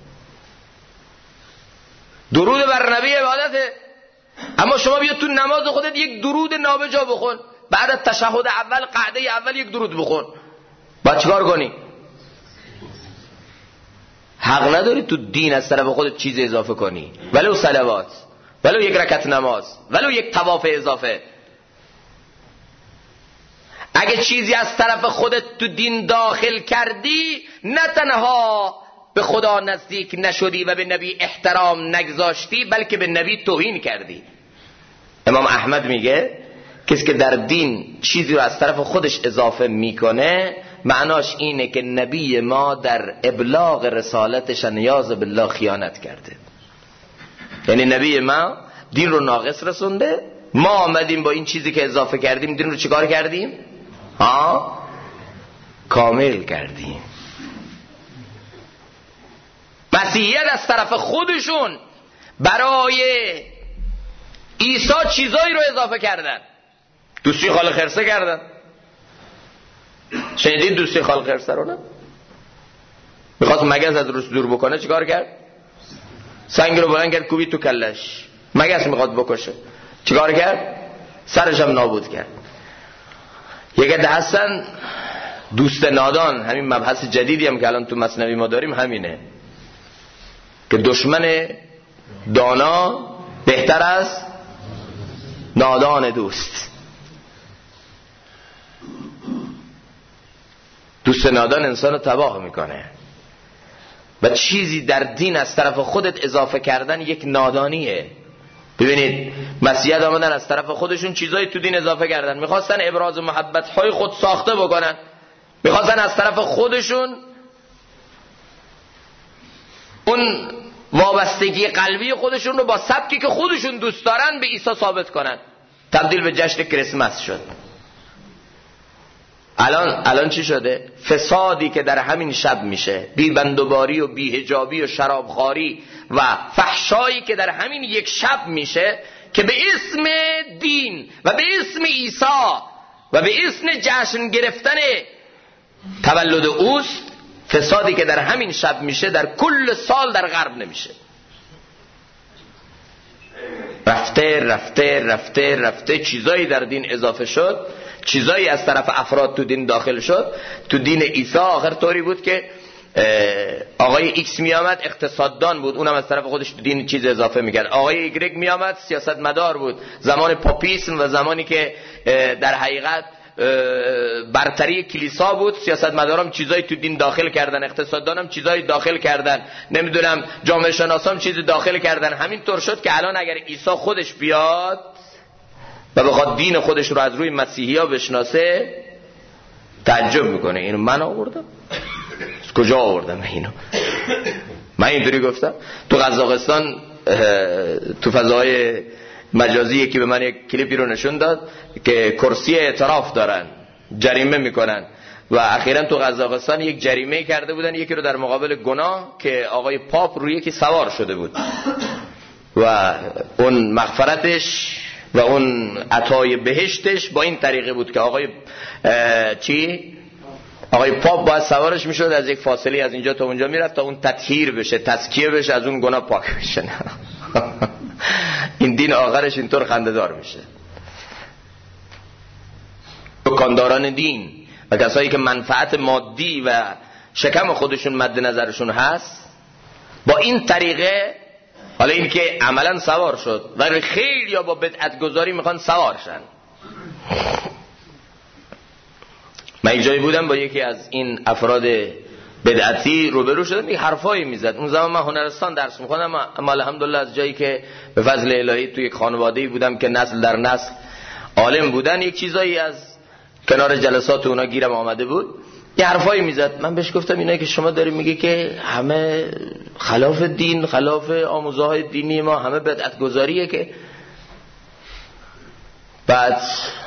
A: درود بر نبی عبادته، اما شما بیا تو نماز خودت یک درود نابجا بخون، بعد از تشهد اول قعده اول یک درود بخون. باید چیکار کنی؟ حق نداری تو دین از طرف خودت چیز اضافه کنی، ولو صلوات، ولو یک رکعت نماز، ولو یک طواف اضافه. اگه چیزی از طرف خودت تو دین داخل کردی، نه تنها به خدا نزدیک نشدی و به نبی احترام نگذاشتی، بلکه به نبی توهین کردی. امام احمد میگه کسی که در دین چیزی رو از طرف خودش اضافه میکنه، معناش اینه که نبی ما در ابلاغ رسالتش نیاز بالله خیانت کرده. یعنی نبی ما دین رو ناقص رسونده، ما آمدیم با این چیزی که اضافه کردیم دین رو چیکار کردیم؟ کامل کردیم. مسیحیت از طرف خودشون برای عیسی چیزایی رو اضافه کردن. دوستی خال خرسه کردن. شنیدید دوستی خال خرسه رو؟ نه؟ میخواست مگس از روش دور بکنه، چیکار کرد؟ سنگ رو بلند کرد کوبید تو کلش. مگس میخواد بکشه، چیکار کرد؟ سرش هم نابود کرد. یک عده هستن دوست نادان، همین مبحث جدیدی هم که الان تو مثنوی ما داریم همینه که دشمن دانا بهتر از نادان دوست. دوست نادان انسان رو تباه میکنه و چیزی در دین از طرف خودت اضافه کردن یک نادانیه. ببینید مسیحیت آمدن از طرف خودشون چیزایی تو دین اضافه کردن، میخواستن ابراز محبت های خود ساخته بکنن، میخواستن از طرف خودشون اون وابستگی قلبی خودشون رو با سبکی که خودشون دوست دارن به عیسی ثابت کنن. تبدیل به جشن کریسمس شد. الان چی شده؟ فسادی که در همین شب میشه، بیبندوباری و بیهجابی و شرابخواری و فحشایی که در همین یک شب میشه که به اسم دین و به اسم عیسی و به اسم جشن گرفتن تولد اوست، فسادی که در همین شب میشه در کل سال در غرب نمیشه. رفته رفته رفته رفته چیزایی در دین اضافه شد، چیزایی از طرف افراد تو دین داخل شد. تو دین عیسی آخر طوری بود که آقای ایکس می آمد اقتصاددان بود، اونم از طرف خودش تو دین چیز اضافه میکرد. آقای ایگرگ می آمد سیاستمدار بود. زمان پاپیسم و زمانی که در حقیقت برتری کلیسا بود، سیاستمدارام چیزایی تو دین داخل کردن، اقتصاددانم چیزایی داخل کردن، نمیدونم جامعه شناسام چیزی داخل کردن. همینطور شد که الان اگر عیسی خودش بیاد و بخواد دین خودش رو از روی مسیحی ها بشناسه تعجب میکنه. اینو من آوردم؟ از کجا آوردم اینو؟ من اینطوری گفتم؟ تو قزاقستان تو فضای مجازی یکی به من یک کلیپی رو نشون داد که کرسی اعتراف دارن، جریمه میکنن و اخیراً تو قزاقستان یک جریمه کرده بودن یکی رو در مقابل گناه که آقای پاپ روی یکی سوار شده بود و اون مغفرتش و اون عطای بهشتش با این طریقه بود که آقای پاپ باید سوارش میشد، از یک فاصله از اینجا تا اونجا میرفت تا اون تطهیر بشه، تزکیه بشه، از اون گناه پاک بشه. این دین آخرش اینطور خنده‌دار میشه. دکانداران دین و کسایی که منفعت مادی و شکم خودشون مد نظرشون هست با این طریقه، حالا این که عملا سوار شد ولی خیلی یا با بدعت گذاری میخوان سوارشن. من یک جایی بودم با یکی از این افراد بدعتی روبرو شدم، یک حرفایی میزد. اون زمان من هنرستان درس میخوندم، اما الحمدلله از جایی که به فضل الهی توی یک خانواده‌ای بودم که نسل در نسل عالم بودن، یک چیزایی از کنار جلسات اونا گیرم آمده بود، یه حرفایی میزد. من بهش گفتم اینایی که شما داری میگی که همه خلاف دین، خلاف آموزه‌های دینی ما، همه بدعت گذاریه که. بعد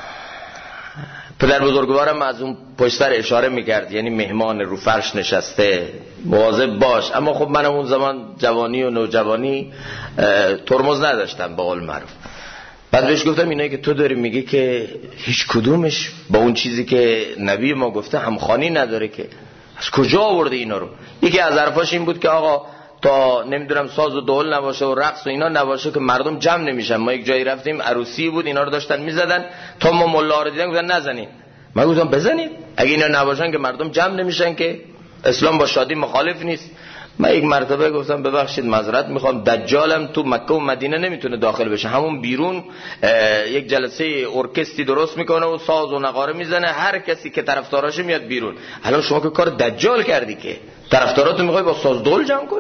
A: پدر بزرگوارم از اون پشت سر اشاره میکرد، یعنی مهمان رو فرش نشسته مواظب باش. اما خب من اون زمان جوانی و نوجوانی ترمز نداشتم به قول معروف. بعد بهش گفتم اینایی که تو داری میگی که هیچ کدومش با اون چیزی که نبی ما گفته همخوانی نداره، که از کجا آورده اینا رو؟ یکی از حرفاش این بود که آقا تا نمیدونم ساز و دهل نباشه و رقص و اینا نباشه که مردم جمع نمیشن. ما یک جایی رفتیم عروسی بود، اینا رو داشتن میزدن، تا ما ملا رو دیدن گفتن نزنید. من گفتم بزنید، اگه اینا نباشن که مردم جمع نمیشن، که اسلام با شادی مخالف نیست. من یک مرتبه گفتم ببخشید معذرت میخوام، دجالم تو مکه و مدینه نمیتونه داخل بشه، همون بیرون یک جلسه ارکستری درست میکنه و ساز و نغاره میزنه، هر کسی که طرفداراشه میاد بیرون. الان شما که کار دجال کردی که طرفداراتو میخوای با ساز دول جمع کنی.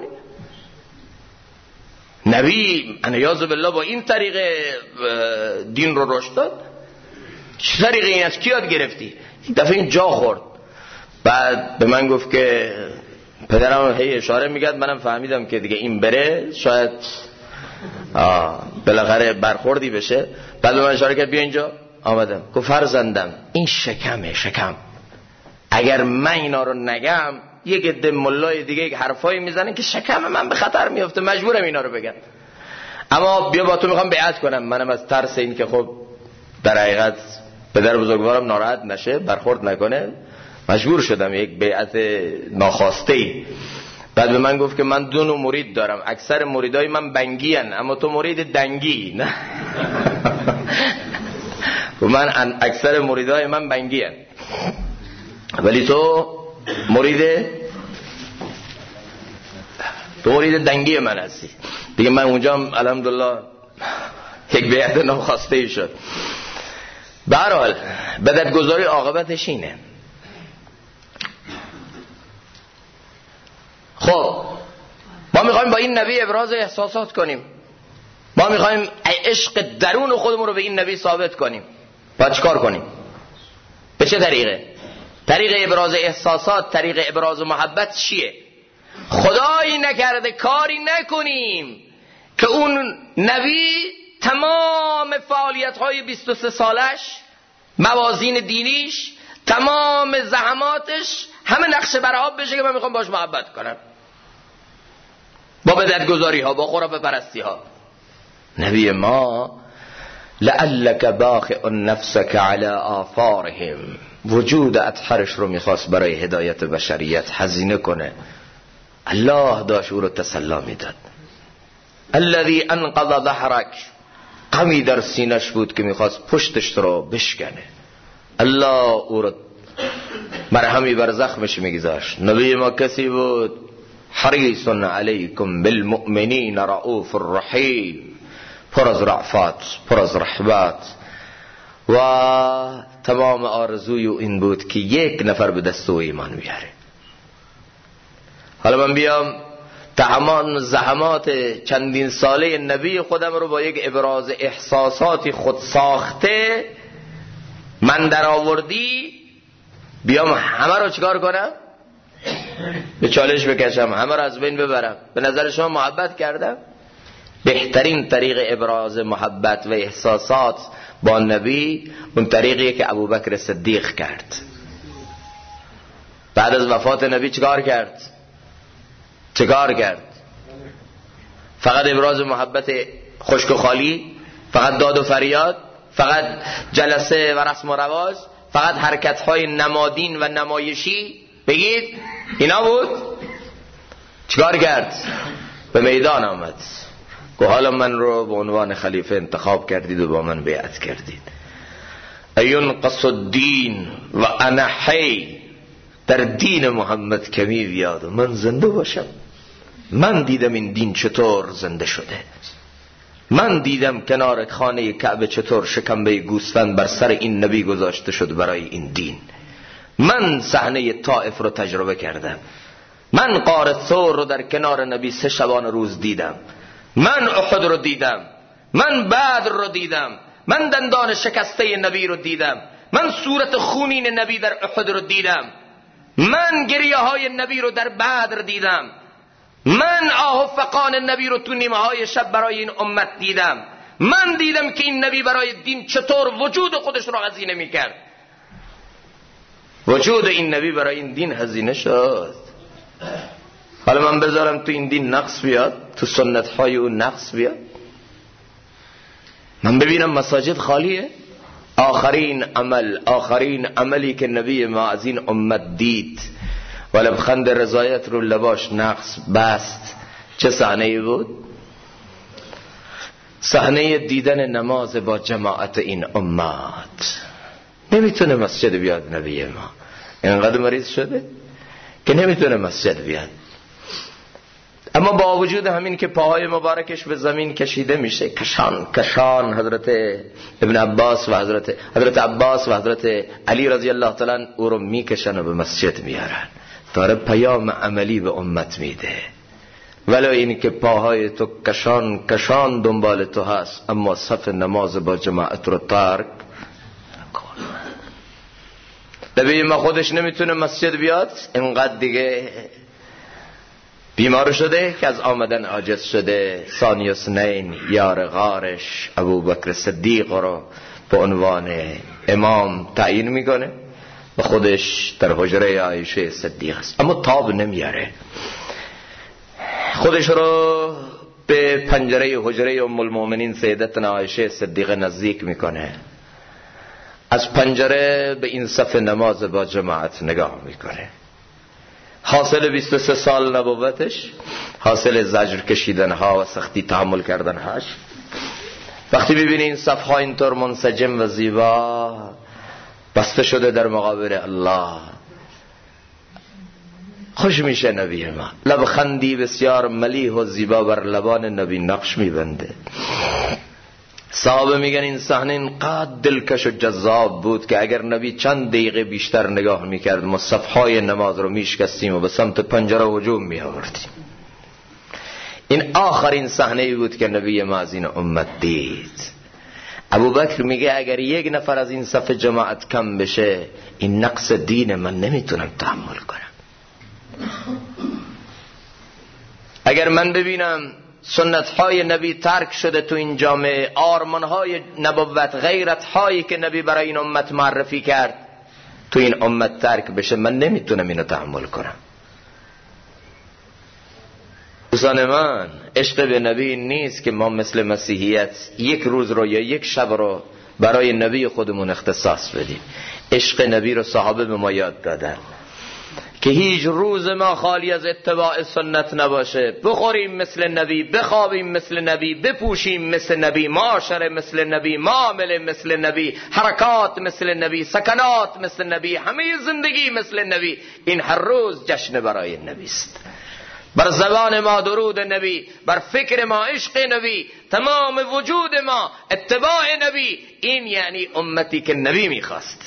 A: نبی انیاز بالله با این طریقه دین رو رشد داد. چه طریقه این از کی یاد گرفتی؟ این دفعه این جا خورد. بعد به من گفت که پدرم هی اشاره میگرد، منم فهمیدم که دیگه این بره شاید بالاخره برخوردی بشه. بعد به من اشاره کرد بیا اینجا. آمدم. گفت فرزندم این شکمه، شکم اگر من اینا رو نگم یک عده ملای دیگه یک حرفایی میزنن که شکم من به خطر میفته، مجبورم اینا رو بگم. اما بیا با تو میخوام بیعت کنم. منم از ترس این که خب در حقیقت پدر بزرگوارم ناراحت نشه، برخورد نکنه، مجبور شدم یک بیعت ناخواسته‌ای. بعد به من گفت که من دو نوع مرید دارم، اکثر مریدای من بنگی هن، اما تو مرید دنگی. نه و من اکثر مریدای من بنگی هن. ولی تو مرید دنگی من هستی دیگه. من اونجا هم الحمدلله یک بیعت ناخواسته شد. به هر حال بدتگذاری عاقبتش اینه. خب ما میخوایم با این نبی ابراز احساسات کنیم، ما میخوایم عشق درون خودمون رو به این نبی ثابت کنیم. باید چیکار کنیم؟ به چه طریقه؟ طریق ابراز احساسات، طریق ابراز محبت چیه؟ خدایی نکرده کاری نکنیم که اون نبی تمام فعالیت‌های 23 سالش، موازین دینیش، تمام زحماتش همه نقشه برآب بشه که من میخوام باش محبت کنم، با بدعت‌گذاری ها، با خرافه پرستی ها. نبی ما لعلک باخع نفسک علی آثارهم، وجود اطهرش رو میخواست برای هدایت بشریت هزینه کنه. الله داشت او رو تسلی میداد. الذی انقض ظهرک، غمی در سینش بود که میخواست پشتش رو بشکنه. الله او رو مرهمی بر زخمش میگذاشت. نبی ما کسی بود حریص علیکم بالمؤمنین رؤوف الرحیم، پر از رأفت، پر از رحمت، و تمام آرزوی او این بود که یک نفر به دست او ایمان بیاره. حالا من بیام تمام زحمات چندین ساله نبی خودم رو با یک ابراز احساساتی خود ساخته من در آوردی، بیام همه رو چیکار کنم؟ به چالش بکشم، همه رو از بین ببرم. به نظر شما محبت کردم؟ بهترین طریق ابراز محبت و احساسات با نبی اون طریقیه که ابوبکر صدیق کرد. بعد از وفات نبی چیکار کرد؟ فقط ابراز محبت خشک و خالی، فقط داد و فریاد، فقط جلسه و رسم و رواج، فقط حرکت‌های نمادین و نمایشی بگید اینا بود؟ چیکار کرد؟ به میدان آمد، گفت حالا من رو به عنوان خلیفه انتخاب کردید و با من بیعت کردید. اینقص الدین و انا حی، در دین محمد کمی بیاد و من زنده باشم. من دیدم این دین چطور زنده شده، من دیدم کنار خانه کعبه چطور شکمبه گوسفند بر سر این نبی گذاشته شد برای این دین. من صحنه طائف رو تجربه کردم، من غار ثور رو در کنار نبی 3 شبانه روز دیدم، من احد رو دیدم، من بدر رو دیدم، من دندان شکسته نبی رو دیدم، من صورت خونین نبی در احد رو دیدم، من گریه های نبی رو در بدر دیدم، من آه و فقان نبی رو تو نیمه های شب برای این امت دیدم. من دیدم که این نبی برای دین چطور وجود خودش رو هزینه میکرد. وجود این نبی برای این دین هزینه شد. حالا من بذارم تو این دین نقص بیاد، تو سنت های اون نقص بیاد، من ببینم مساجد خالیه. آخرین عملی که نبی ما از این امت دید و لبخند رضایت رو لباش نقص بست، چه صحنه‌ای بود؟ صحنه دیدن نماز با جماعت این امت. نمیتونه مسجد بیاد نبی ما، اینقدر مریض شده که نمیتونه مسجد بیاد. اما با وجود همین که پاهای مبارکش به زمین کشیده میشه، کشان حضرت ابن عباس و حضرت عباس و حضرت علی رضی الله تعالی او رو میکشن و به مسجد میارن، داره پیام عملی به امت میده. ولو این که پاهای تو کشان دنبال تو هست، اما صف نماز با جماعت رو ترک کن. نبی ما خودش نمیتونه مسجد بیاد، اینقدر دیگه بیمار شده که از آمدن عاجز شده. ثانی اثنین یار غارش ابوبکر صدیق رو به عنوان امام تعیین میکنه و خودش در حجره عایشه صدیق است، اما تاب نمیاره. خودش رو به پنجره حجره ام المؤمنین سیدتنا عایشه صدیقه نزدیک میکنه، از پنجره به این صف نماز با جماعت نگاه میکنه. حاصل 23 سال نبوتش، حاصل زجر کشیدن ها و سختی تحمل کردن هاش، وقتی ببینی این صف ها اینطور منسجم و زیبا بسته شده در مقابل الله، خوش میشه نبی ما. لبخندی بسیار ملیح و زیبا بر لبان نبی نقش میبنده. صحابه میگن این صحنه اینقدر دلکش و جذاب بود که اگر نبی چند دقیقه بیشتر نگاه میکرد ما صفهای نماز رو میشکستیم و به سمت پنجره هجوم میآوردیم. این آخرین صحنه بود که نبی ما از این امت دید. ابوبکر میگه اگر یک نفر از این صف جماعت کم بشه این نقص دین من نمیتونم تحمل کنم. اگر من ببینم سنت های نبی ترک شده تو این جامعه، آرمان های نبوت، غیرت هایی که نبی برای این امت معرفی کرد تو این امت ترک بشه، من نمیتونم اینو تحمل کنم. دوستان من، عشق به نبی نیست که ما مثل مسیحیت یک روز رو یا یک شب رو برای نبی خودمون اختصاص بدیم. عشق نبی رو صحابه به ما یاد دادن که هیچ روز ما خالی از اتباع سنت نباشه. بخوریم مثل نبی، بخوابیم مثل نبی، بپوشیم مثل نبی، معاشره مثل نبی، معامله مثل نبی، حرکات مثل نبی، سکنات مثل نبی، همه زندگی مثل نبی. این هر روز جشن برای نبی است. بر زبان ما درود نبی، بر فکر ما عشق نبی، تمام وجود ما اتباع نبی. این یعنی امتی که نبی میخواست.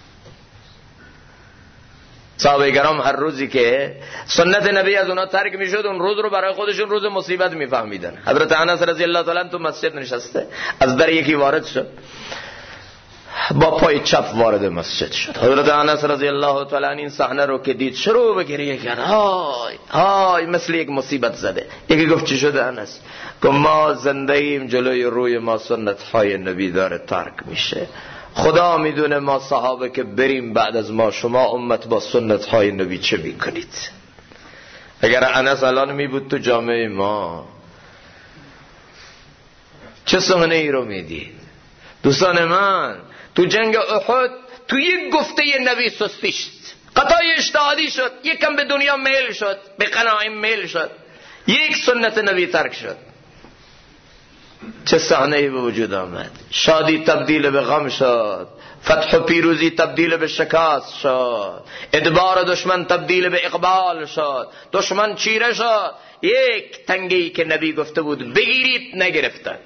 A: صحابه کرام هر روزی که سنت نبی از اونا ترک میشد اون روز رو برای خودشون روز مصیبت میفهمیدن. حضرت انس رضی الله تعالی عنه تو مسجد نشسته، از در یکی وارد شد، با پای چپ وارد مسجد شد. حضرت انس رضی الله تعالی عنه این صحنه رو که دید شروع به گریه کرد. های های، مثل یک مصیبت زده. یکی گفت چی شده انس؟ گفت ما زنده ایم، جلوی روی ما سنت های نبی داره ترک میشه. خدا میدونه ما صحابه که بریم بعد از ما، شما امت با سنت های نبی چه میکنید؟ اگر انس الان میبود تو جامعه ما چه صحنه ای رو میدید؟ دوستان من، تو جنگ احد تو یک گفته نبی سستی شد، قطای اجتهادی شد، یکم به دنیا میل شد، به غنایم میل شد، یک سنت نبی ترک شد. چه صحنه‌ای به وجود آمد؟ شادی تبدیل به غم شد، فتح و پیروزی تبدیل به شکست شد، ادبار دشمن تبدیل به اقبال شد، دشمن چیره شد. یک تنگی که نبی گفته بود بگیرید نگرفتن.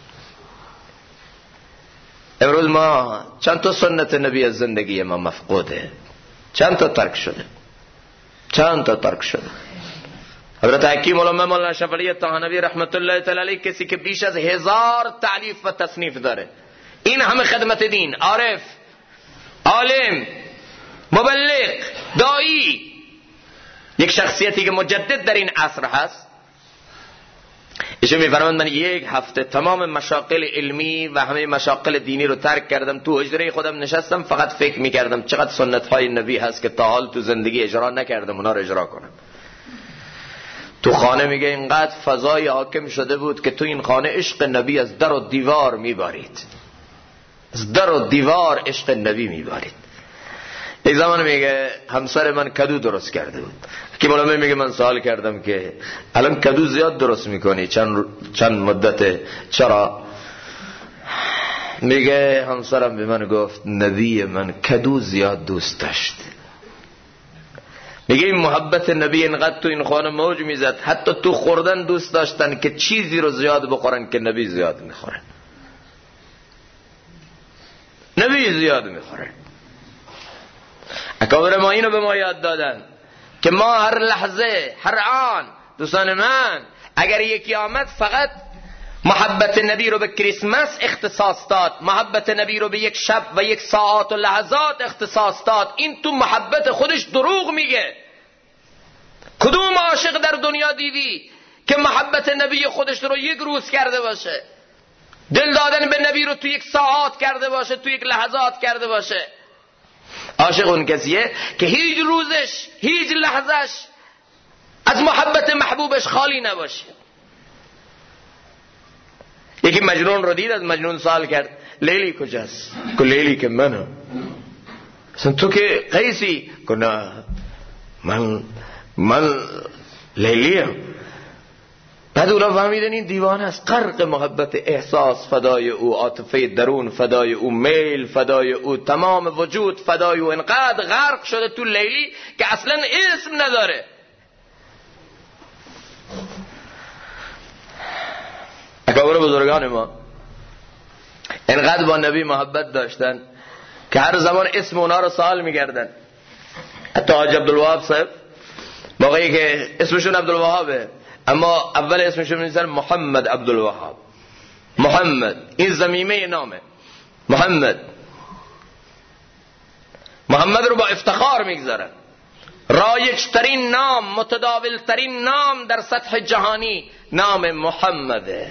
A: امروز ما چند تا سنت نبی از زندگی ما مفقوده، چند تا ترک شده، چند تا ترک شده. حضرت حکیم علامه مولانا شفیعی طحاوی رحمت الله تعالی علیه کسی که بیش از 1000 تالیف و تصنیف داره، این همه خدمت دین، عارف، عالم، مبلغ، داعی، یک شخصیتی که مجدد در این عصر هست. ایشون میفرماند من یک هفته تمام مشاغل علمی و همه مشاغل دینی رو ترک کردم، تو حجره خودم نشستم، فقط فکر میکردم چقدر سنت های نبی هست که تا حال تو زندگی اجرا نکردم، اونا رو اجرا کنم. تو خانه میگه اینقدر فضای حاکم شده بود که تو این خانه عشق نبی از در و دیوار میبارید، از در و دیوار عشق نبی میبارید. یک زمان میگه همسر من کدو درست کرده بود که مولانا میگه من سوال کردم که الان کدو زیاد درست میکنی چند مدت، چرا؟ میگه همسرم به من گفت نبی من کدو زیاد دوست داشت. میگه این محبت نبی اینقدر تو این خانه موج میزد حتی تو خوردن دوست داشتن که چیزی رو زیاد بخورن که نبی زیاد میخوره، نبی زیاد میخوره. اکابر ما اینو به ما یاد دادن که ما هر لحظه، هر آن، دوستان من، اگر یکی آمد فقط محبت نبی رو به کریسمس اختصاص داد، محبت نبی رو به یک شب و یک ساعت و لحظات اختصاص داد، این تو محبت خودش دروغ میگه. کدوم عاشق در دنیا دیدی که محبت نبی خودش رو یک روز کرده باشه، دل دادن به نبی رو تو یک ساعت کرده باشه، تو یک لحظات کرده باشه؟ عاشق اون کسیه که هیچ روزش، هیچ لحظش از محبت محبوبش خالی نباشه. یکی مجنون رو دید، از مجنون سوال کرد لیلی کجاست؟ که لیلی که منم. اصلا تو که قیسی؟ که نه من لیلیم. بعد اونا فهمیدن این دیوانه است، غرق محبت، احساس فدای او، عاطفه درون فدای او، میل فدای او، تمام وجود فدای او، انقدر غرق شده تو لیلی که اصلا اسم نداره. اکابر بزرگان ما اینقدر با نبی محبت داشتن که هر زمان اسم اونا رو سوال می‌کردن. حتی حاج عبدالوهاب صاحب موقعی که اسمشون عبدالوهابه اما اول اسمشون می‌نویسن محمد عبدالوهاب. محمد این ضمیمه نامه. محمد رو با افتخار میگذارن. رایج ترین نام، متداول ترین نام در سطح جهانی نام محمده.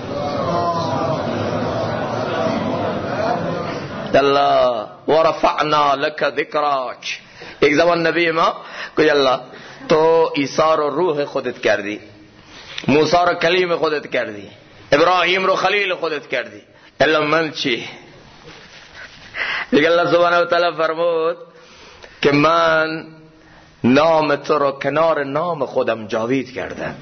A: الله ورفعنا لك ذکرک. یک زمان نبی ما گوی الله تو عیسی رو روح خودت کردی، موسی رو کلیم خودت کردی، ابراهیم رو خلیل خودت کردی، الا من چی؟ دیگه الله سبحانه و تعالی فرمود که من نام تو رو کنار نام خودم جاوید کردم.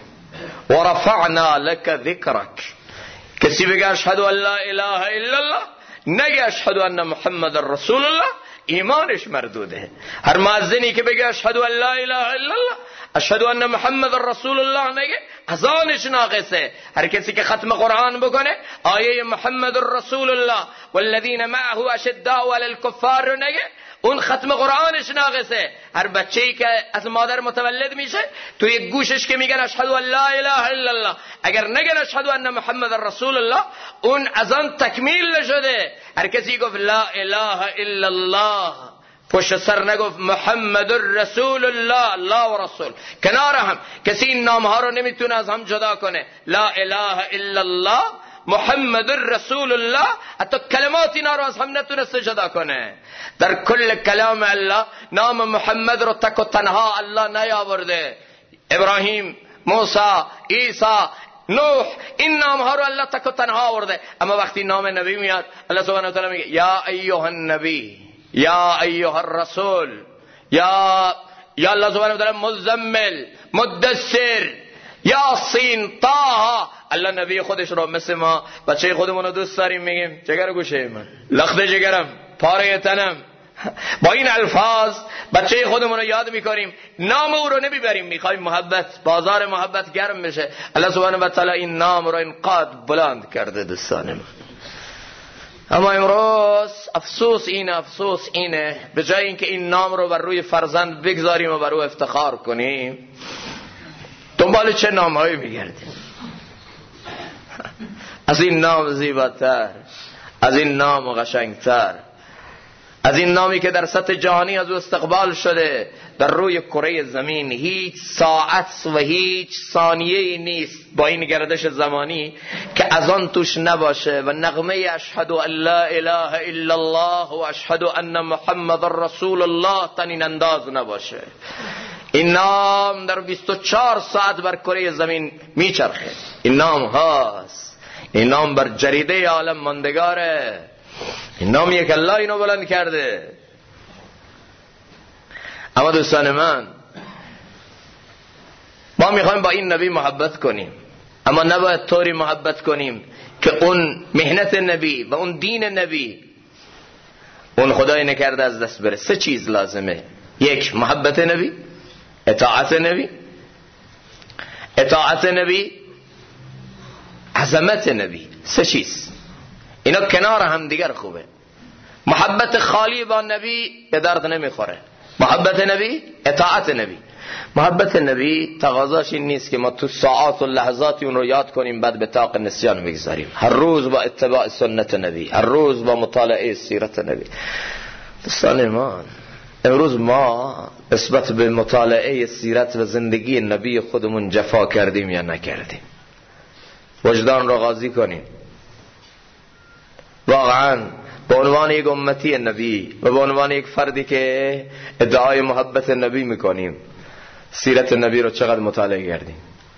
A: ورفعنا لك ذکرک. کسی بگه اشهد ان لا اله الا الله نگه اشهد ان محمد رسول الله ایمانش مردوده. هر مؤذنی که بگه اشهد ان لا اله الا الله اشهد ان محمد رسول الله نگه اذانش ناقصه. هر کسی که ختم قرآن بکنه آیه محمد رسول الله والذین معه اشداء علی الکفار رو نگه اون ختم قرآنش ناقصه. هر بچه‌ای که از مادر متولد میشه تو یک گوشش که میگن اشهد ان لا اله الا الله اگر نگن اشهد ان محمد رسول الله اون اذان تکمیل نشده. هر کسی گفت لا اله الا الله پشت سر نگفت محمد رسول الله لا و رسول کنار هم. کسی این نامها رو نمیتونه از هم جدا کنه. لا اله الا الله محمد رسول الله حتی کلمات اینا رو از هم نتونسته جدا کنه. در کل کلام الله نام محمد رو تک و تنها الله نیاورده. ابراهیم، موسی، عیسی، نوح این نام ها رو الله تک و تنها آورده. اما وقتی نام نبی میاد الله سبحانه و تعالی میگه یا ایها النبی، یا ایها الرسول، یا الله سبحانه و تعالی مزمل، مدثر، یاسین، طه. الله نبی خودش رو مثل ما بچه خودمون رو دوست داریم میگیم جگر گوشه من، لخت جگرم، پاره تنم. با این الفاظ بچه خودمون رو یاد میکنیم، نام او رو نمیبریم، میخوایم محبت، بازار محبت گرم بشه. الله سبحانه و تعالی این نام رو اینقدر بلند کرده دوستان من. اما امروز افسوس اینه به جای اینکه این نام رو بر روی فرزند بگذاریم و بر او افتخار کنیم دنبال چه نامهایی میگردیم؟ از این نام زیباتر، از این نام قشنگتر، از این نامی که در سطح جهانی از او استقبال شده در روی کره زمین هیچ ساعت و هیچ ثانیه‌ای نیست با این گردش زمانی که از آن توش نباشه و نغمه اشهد ان لا اله الا الله و اشهد ان محمد رسول الله تنین انداز نباشه. این نام در 24 ساعت بر کره زمین میچرخه. این نام هاست، این نام بر جریده عالم ماندگاره. این نامیه که الله اینو بلند کرده. اما دوستان من ما میخوایم با این نبی محبت کنیم، اما نباید طوری محبت کنیم که اون مهنت نبی و اون دین نبی اون خدای نکرده از دست بره. 3 چیز لازمه. 1 محبت نبی، اطاعت نبی، عظمت نبی. 3 چیز اینا کنار هم دیگر خوبه. محبت خالی با نبی به درد نمیخوره. محبت نبی، اطاعت نبی. محبت نبی تقاضاش این نیست که ما تو ساعات و لحظاتی اون رو یاد کنیم بعد به طاق نسیان بگذاریم. هر روز با اتباع سنت نبی، هر روز با مطالعه سیرت نبی. دوستان من امروز ما نسبت به مطالعه سیرت و زندگی نبی خودمون جفا کردیم یا نکردیم؟ وجدان را قاضی کنیم. واقعا به عنوان یک امتی نبی و به عنوان یک فردی که ادعای محبت نبی میکنیم سیرت نبی رو چقدر مطالعه کردیم؟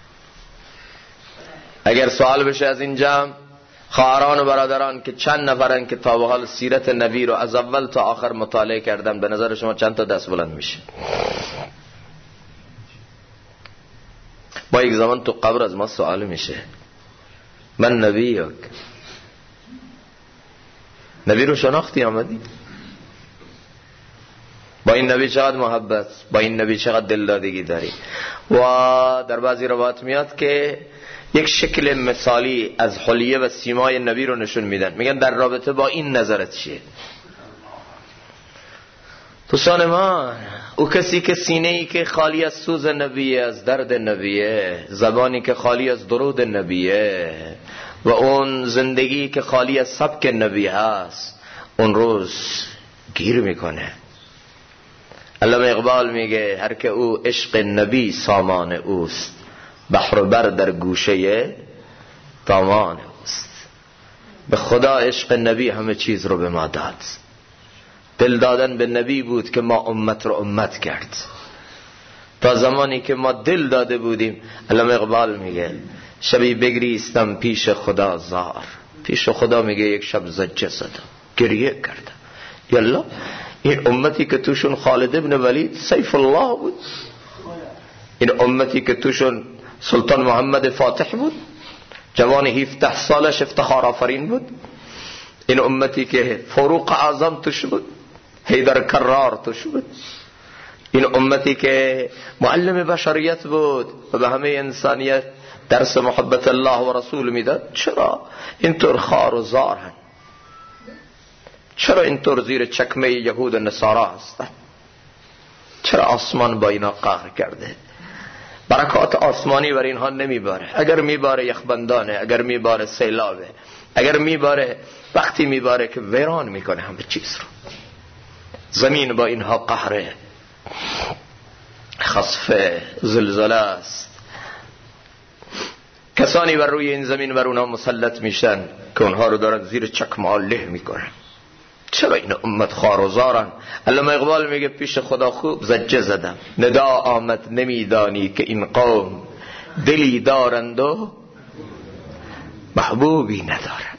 A: اگر سوال بشه از این جمع خواهران و برادران که چند نفرن که تا به حال سیرت نبی رو از اول تا آخر مطالعه کردن، به نظر شما چند تا دست بلند میشه؟ با یک زمان تو قبر از ما سوال میشه من نبی رو شناختی آمدی؟ با این نبی چقدر محبت، با این نبی چقدر دلدادگی داری؟ و در بعضی روایات میاد که یک شکل مثالی از حلیه و سیمای نبی رو نشون میدن، میگن در رابطه با این نظرت چیه؟ دوستان ما، او کسی که سینه‌ای که خالی از سوز نبیه، از درد نبیه، زبانی که خالی از درود نبیه و اون زندگی که خالی از سبک نبی هست، اون روز گیر میکنه. علامه اقبال میگه هر که او عشق نبی سامان اوست، بحر بر در گوشه دامان اوست. به خدا عشق نبی همه چیز رو به ما داد. دل دادن به نبی بود که ما امت رو امت کرد. تا زمانی که ما دل داده بودیم، علامه اقبال میگه شبی بگریستم پیش خدا زار. پیش خدا میگه یک شب زجه زدم، گریه کردم. یالله، این امتی که توشون خالد ابن ولید سیف الله بود، این امتی که توشون سلطان محمد فاتح بود، جوان 17 سالش افتخار آفرین بود، این امتی که فاروق اعظم توش بود، حیدر کرار توش بود، این امتی که معلم بشریت بود و به همه انسانیت درس محبت الله و رسول میداد. چرا اینطور خار و زار هن؟ چرا اینطور زیر چکمه یهود و نصارا هستن؟ چرا آسمان با اینا قهر کرده؟ برکات آسمانی بر اینها نمیباره. اگر میباره یخبندانه، اگر میباره سیلابه، اگر میباره وقتی میباره که ویران میکنه همه چیز رو. زمین با اینها قهره، خسفه، زلزله است. کسانی بر روی این زمین بر اونها مسلط میشن که اونها رو دارن زیر چکمه له میکنن. چرا این امت خاروزارن؟ علامه اقبال میگه پیش خدا خوب زجه زدم، ندا آمد نمیدانی که این قوم دلی دارند و محبوبی ندارند.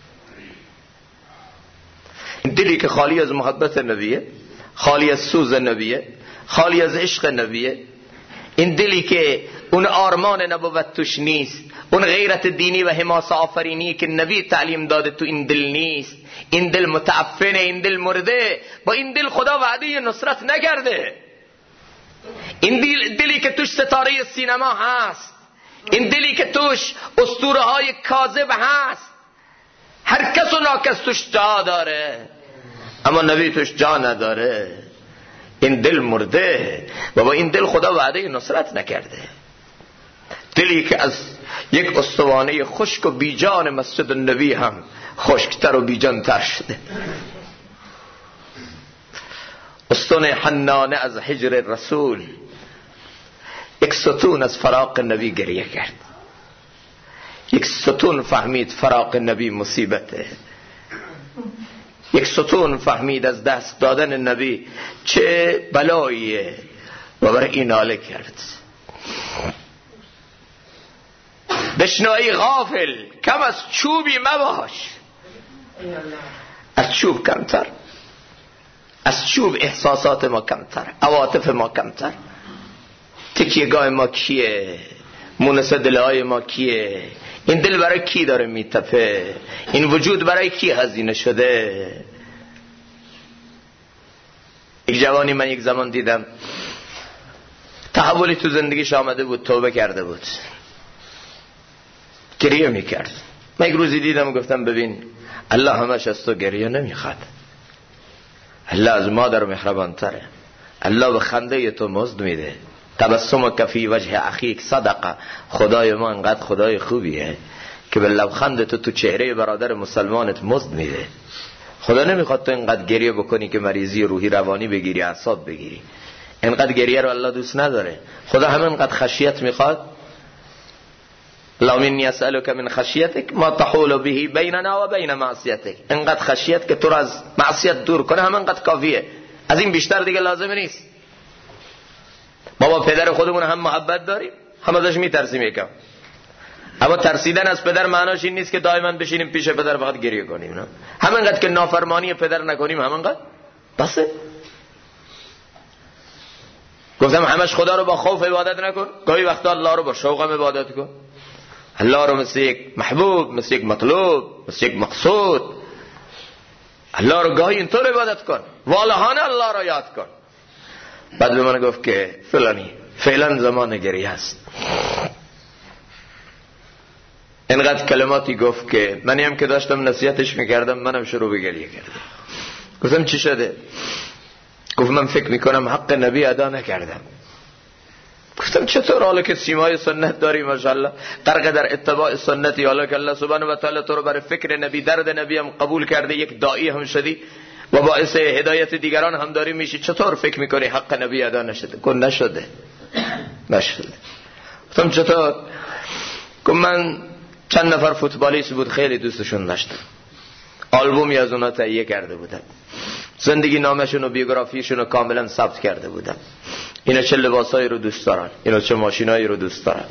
A: این دلی که خالی از محبت نبیه، خالی از سوز نبیه، خالی از عشق نبیه، این دلی که اون آرمان نبوت توش نیست، اون غیرت دینی و حماس آفرینی که نبی تعلیم داده تو این دل نیست، این دل متعفنه، این دل مرده. با این دل خدا وعده نصرت نکرده. این دلی که توش ستاره سینما هست، این دلی که توش اسطوره های کاذب هست، هر کس و ناکس توش جا داره، اما نبی توش جا نداره. این دل مرده و با این دل خدا وعده نصرت نکرده. دلی که از یک استوانه خشک و بیجان مسجد النبی هم خشکتر و بیجانتر شده. استون حنانه از هجر رسول یک ستون از فراق نبی گریه کرد. یک ستون فهمید فراق نبی مصیبته. یک ستون فهمید از دست دادن نبی چه بلاییه و برای این ناله کرد. بشنایی غافل، کم از چوبی مباش. از چوب کمتر، از چوب احساسات ما کمتر، عواطف ما کمتر. تکیهگاه ما کیه؟ مونس دلهای ما کیه؟ این دل برای کی داره میتپه؟ این وجود برای کی هزینه شده؟ یک جوانی من یک زمان دیدم تحولی تو زندگیش آمده بود، توبه کرده بود، گریه میکرد. من یک روزی دیدم و گفتم ببین الله همش از تو گریه نمیخواد. الله از مادر مهربانتره. الله به خنده تو مزد میده. تبسمک فی وجه اخیک صدقه. خدای ما انقدر خدای خوبیه که به لبخند تو چهره برادر مسلمانت مزد میده. خدا نمیخواد تو انقدر گریه بکنی که مریضی روحی روانی بگیری، اعصاب بگیری. انقدر گریه رو الله دوست نداره. خدا هم انقدر خشیت میخواد. اللهم انی اسألک من خشیتک ما تحول به بیننا و بین معصیتک. انقدر خشیت که تو رو از معصیت دور کنه هم انقدر کافیه. از این بیشتر دیگه لازم نیست. ما با پدر خودمون هم محبت داریم، هم ازش میترسیم یکم. اما ترسیدن از پدر معناش این نیست که دائما بشینیم پیش پدر فقط گریه کنیم. نه، همینقدر که نافرمانی پدر نکنیم همینقدر بسه. گفتم همش خدا رو با خوف عبادت نکن، گاهی وقتا الله رو با شوق عبادت کن. الله رو مثل یک محبوب، مثل یک مطلوب، مثل یک مقصود. الله رو گاهی اینطور عبادت کن، والهانه الله رو یاد کن. بعد به من گفت که فلانی فعلا زمان گریه است. اینقدر کلماتی گفت که منی هم که داشتم نصیحتش میکردم منم شروع به گریه کردم. گفتم چی شده؟ گفت من فکر میکنم حق نبی ادا نکردم. گفتم چطور حالا که سیمای سنت داری ماشاءالله، غرق در اتباع سنتی، حالا که الله سبحانه و تعالی تو رو برای فکر نبی، درد نبی هم قبول کرده، یک داعی هم شدی و باعث هدایت دیگران هم داری میشی، چطور فکر میکنی حق نبی ادا نشده؟ گفت نشده. گفتم چطور؟ گفت من چند نفر فوتبالیست بود خیلی دوستشون داشتم، آلبومی از اونا تهیه کرده بودم، زندگی نامشون و بیوگرافیشون رو کاملا ثبت کرده بودم، اینا چه لباسایی رو دوست دارن، اینا چه ماشینایی رو دوست دارن،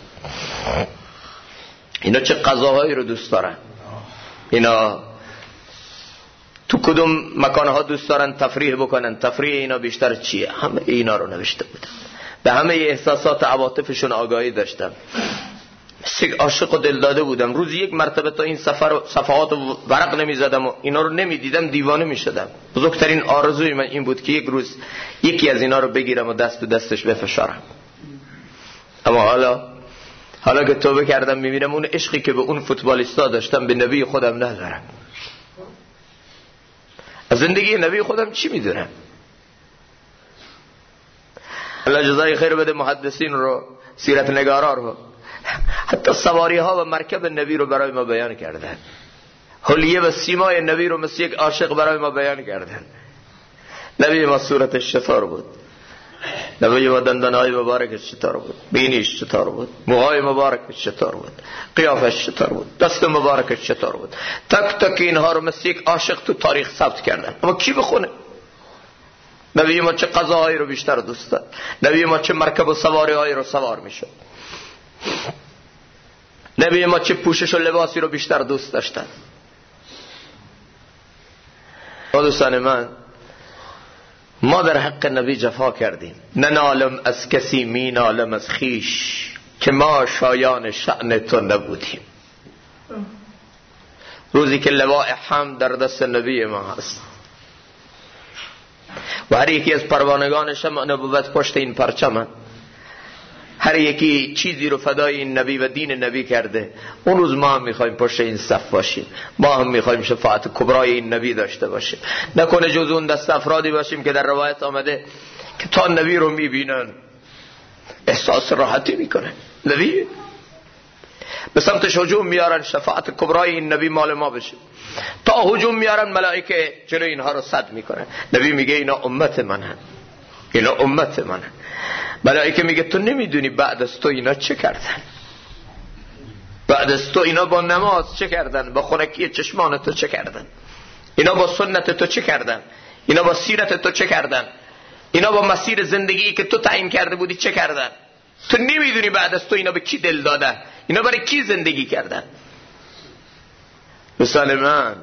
A: اینا چه غذاهایی رو دوست دارن، اینا تو کدوم مکانها دوست دارن تفریح بکنن، تفریح اینا بیشتر چیه، همه اینا رو نوشته بودم. به همه احساسات عواطفشون آگاهی داشتم. مثل عاشق و دل داده بودم. روزی یک مرتبه تا این صفحات رو ورق نمی زدم و اینا رو نمی دیدم دیوانه می شدم. بزرگترین آرزوی من این بود که یک روز یکی از اینا رو بگیرم و دست تو دستش بفشارم. اما حالا که توبه کردم میبینم اون عشقی که به اون فوتبالیستا داشتم به نبی خودم ندارم. از زندگی نبی خودم چی میدونم؟ الله جزای خیر بده محدثین رو، سیرت نگارا رو، حتی سواری ها و مرکب نبی رو برای ما بیان کردن، حلیه و سیمای نبی رو مثل یک عاشق برای ما بیان کردن. نبی ما صورتش چطور بود؟ نبی ما دندانهای مبارکش چطور بود؟ بینیش چطور بود؟ موهای مبارکش چطور بود؟ قیافش چطور بود؟ دست مبارکش چطور بود؟ تک تک اینها رو مثل یک عاشق تو تاریخ ثبت کردن. اما کی بخونه؟ نبی ما چه غذاهایی رو بیشتر دوست داشت، نبی ما چه مرکب و سواری هایی رو سوار میشد، نبی ما چه پوشش و لباسی رو بیشتر دوست داشتن. دوستان من، ما در حق نبی جفا کردیم. ننالم از کسی می نالم از خیش، که ما شایان شأن تو نبودیم. روزی که لواء حمد در دست نبی ما هست و هر یکی از پروانگان شمع نبوت پشت این پرچمن، هر یکی چیزی رو فدای این نبی و دین نبی کرده، اون روز ما هم میخوایم پشت این صف باشیم، ما هم میخوایم شفاعت کبرای این نبی داشته باشیم. نکنه جز اون دست افرادی باشیم که در روایت آمده که تا نبی رو میبینن احساس راحتی میکنن، نبی به سمتش هجوم میارن شفاعت کبرای این نبی مال ما بشه، تا هجوم میارن ملائکه جلو اینها رو صد میکنن. نبی میگه اینا امت منن، اینا امت منن. ملائکه میگه تو نمیدونی بعد از تو اینا چه کردن، بعد از تو اینا با نماز چه کردن، با خنکی چشمان تو چه کردن، اینا با سنت تو چه کردن، اینا با سیرت تو چه کردن، اینا با مسیر زندگی که تو تعیین کرده بودی چه کردن. تو نمیدونی بعد از تو اینا به کی دل دادن، اینا برای کی زندگی کردن. مثال من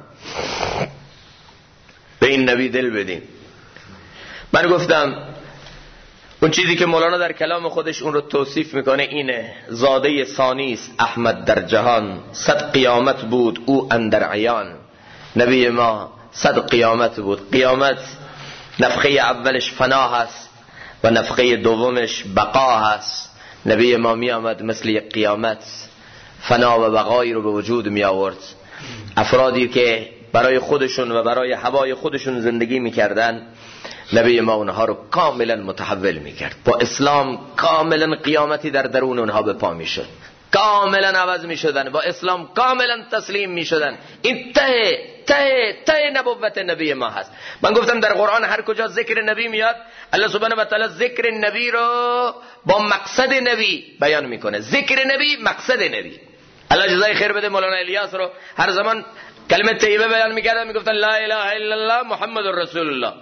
A: به این نبی دل بدیم. من گفتم اون چیزی که مولانا در کلام خودش اون رو توصیف میکنه اینه: زاده ثانی است احمد در جهان، صد قیامت بود او اندر عیان. نبی ما صد قیامت بود. قیامت نفخه اولش فنا هست و نفخه دومش بقا هست. نبی ما می آمد مثل یک قیامت فنا و بقایی رو به وجود می آورد. افرادی که برای خودشون و برای هوای خودشون زندگی می کردن، نبی ما اونها رو کاملا متحول می کرد. با اسلام کاملا قیامتی در درون اونها به پا می شد، کاملا عوض می شدن، با اسلام کاملا تسلیم می شدن. این ته نبوت نبی ما هست. من گفتم در قرآن هر کجا ذکر نبی میاد، الله سبحانه و تعالی ذکر نبی رو با مقصد نبی بیان میکنه. ذکر نبی، مقصد نبی. الله جزای خیر بده مولانا الیاس رو هر زمان کلمه طیبه بیان میکردن میگفتن لا اله الا الله محمد رسول الله.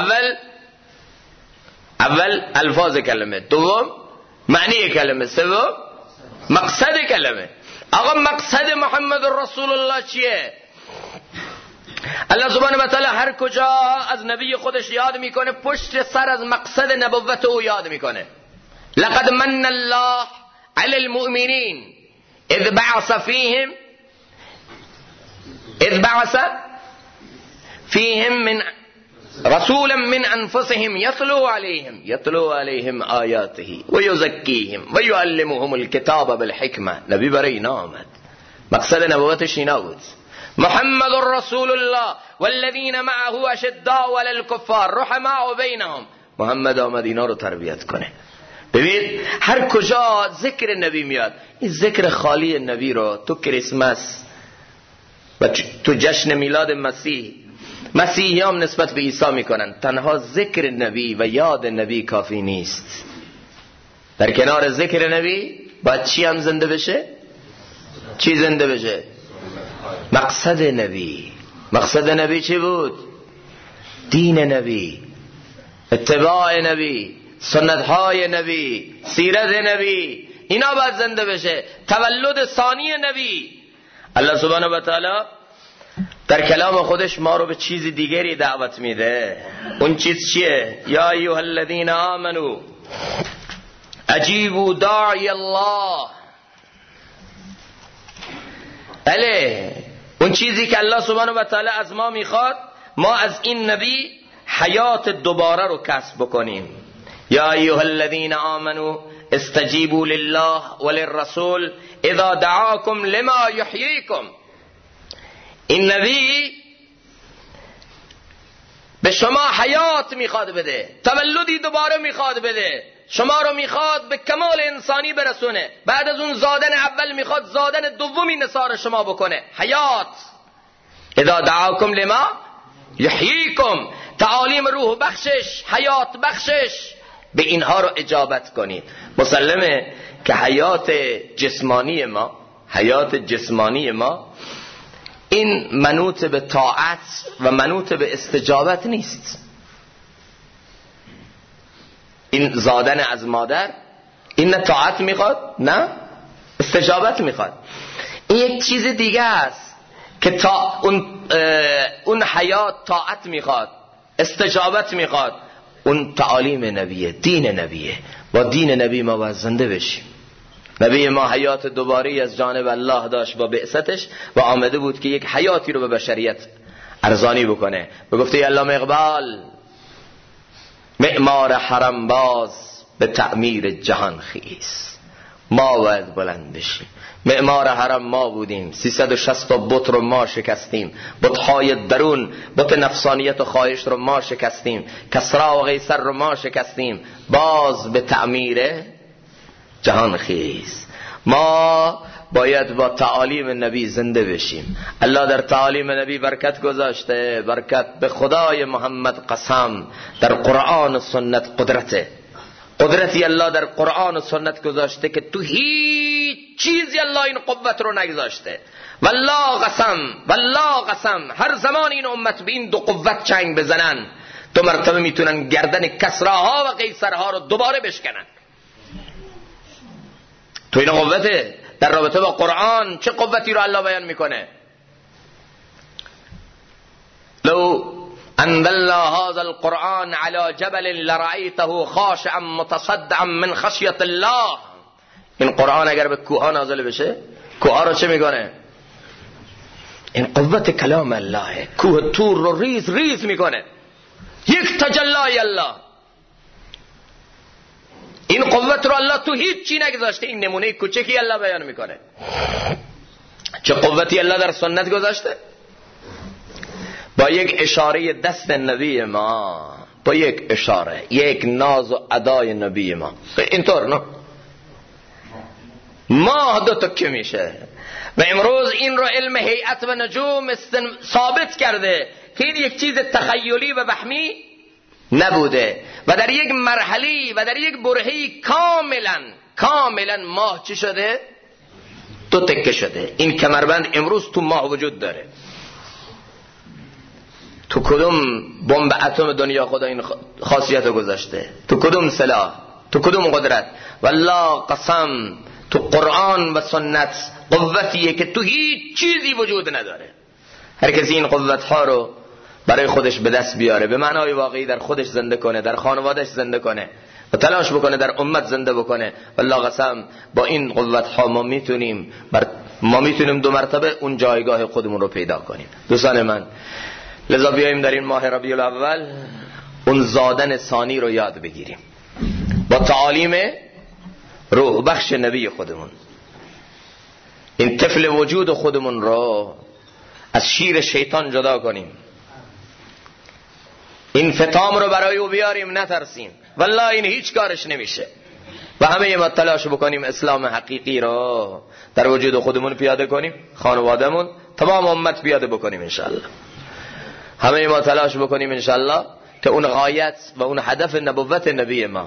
A: اول الفاظ کلمه، دوم معنی کلمه، سوم مقصد کلمه. آقا مقصد محمد رسول الله چیه؟ الله سبحانه و تعالی هر کجا از نبی خودش یاد میکنه، پشت سر از مقصد نبوت او یاد میکنه. لقد من الله علی المؤمنین اذ بعث فیهم من رسولا من انفسهم یتلو علیهم آیاته و یزکیهم و یعلمهم الکتاب بالحکمه. نبی برای اینا آمد مقصد نبوتش اینا بود. محمد رسول الله والذین معه اشداء علی الکفار رحماء بینهم. محمد آمد اینا رو تربیت کنه. ببین هر کجا ذکر نبی میاد، این ذکر خالی نبی رو تو کریسمس و تو جشن میلاد مسیحی هم نسبت به عیسی میکنن. تنها ذکر نبی و یاد نبی کافی نیست. در کنار ذکر نبی باید چی هم زنده بشه؟ چی زنده بشه؟ مقصد نبی. مقصد نبی چی بود؟ دین نبی، اتباع نبی، سنتهای نبی، سیرت نبی، اینا باید زنده بشه. تولد ثانی نبی. الله سبحانه و تعالی در کلام خودش ما رو به چیز دیگری دعوت میده. اون چیز چیه؟ یا ایها الذین آمنو اجیبوا داعی الله. بله، اون چیزی که الله سبحانه و تعالی از ما میخواد، ما از این نبی حیات دوباره رو کسب بکنیم. یا ایها الذین آمنو استجیبوا لله وللرسول اذا دعاکم لما یحییکم. این نبی به شما حیات میخواد بده، تولدی دوباره میخواد بده، شما رو میخواد به کمال انسانی برسونه. بعد از اون زادن اول میخواد زادن دومی نثار شما بکنه. حیات. اذا دعاکم لما یحییکم، تعالیم روح بخشش، حیات بخشش، به اینها رو اجابت کنید. مسلمه که حیات جسمانی ما این منوط به طاعت و منوط به استجابت نیست. این زادن از مادر این نه طاعت میخواد نه استجابت میخواد. این یک چیز دیگه است که اون حیات طاعت میخواد، استجابت میخواد. اون تعالیم نبیه، دین نبیه. با دین نبی ما باید زنده بشیم. نبی ما حیات دوباره از جانب الله داشت با بعثتش و آمده بود که یک حیاتی رو به بشریت ارزانی بکنه. به گفته علامه اقبال معمار حرم باز به تعمیر جهان خیز. ما باید بلند بشیم. معمار حرم ما بودیم، 360 بت رو ما شکستیم، بت‌های درون، بت نفسانیت و خواهش رو ما شکستیم، کسرا و قیصر رو ما شکستیم. باز به تعمیر جهان خیز. ما باید با تعالیم نبی زنده بشیم. الله در تعالیم نبی برکت گذاشته. برکت به خدای محمد قسم. در قرآن و سنت قدرتی الله در قرآن و سنت گذاشته که تو هیچ چیزی الله این قوت رو نگذاشته. والله قسم هر زمان این امت به این دو قوت چنگ بزنن، دو مرتبه میتونن گردن کسراها و قیصرها رو دوباره بشکنن. تو این قوته. در رابطه با قرآن چه قوتی رو الله بیان میکنه؟ لو انزلنا هذا القرآن على جبل لرأيته خاشعا متصدعا من خشیت الله. این قرآن اگر به کوه نازل بشه، کوه رو چه میکنه؟ این قوت کلام الله. کوه طور رو ریز ریز میکنه. یک تجلی الله. این قوت رو الله تو هیچ چی نگذاشته. این نمونه کوچکی الله بیان میکنه. چه قوتی الله در سنت گذاشته؟ با یک اشاره دست نبی ما، با یک اشاره، یک ناز و ادای نبی ما، اینطور نه ماه دو تکه میشه. و امروز این رو علم هیئت و نجوم ثابت کرده که این یک چیز تخیلی و وهمی نبوده و در یک مرحله و در یک برهه‌ای کاملا ماه چی شده؟ دو تکه شده. این کمربند امروز تو ماه وجود داره. تو کدوم بمب اتم دنیا خدا این خاصیت رو گذاشته؟ تو کدوم سلاح؟ تو کدوم قدرت؟ والله قسم تو قرآن و سنت قوتیه که تو هیچ چیزی وجود نداره. هر کسی این قوت ها رو برای خودش به دست بیاره، به معنای واقعی در خودش زنده کنه، در خانوادهش زنده کنه و تلاش بکنه در امت زنده بکنه، والله قسم با این قوت ها ما میتونیم دو مرتبه اون جایگاه خودمون رو پیدا کنیم. دوستان من، لذا بیاییم در این ماه ربیع الاول اون زادن ثانی رو یاد بگیریم با تعالیم روح بخش نبی خودمون. این طفل وجود خودمون رو از شیر شیطان جدا کنیم، این فتام رو برای او بیاریم، نترسیم. والله این هیچ کارش نمیشه و همه ما تلاش بکنیم اسلام حقیقی رو در وجود خودمون پیاده کنیم، خانوادهمون، تمام امت پیاده بکنیم انشاءالله. همه ما تلاش بکنیم انشاءالله که اون غایت و اون هدف نبوت نبی ما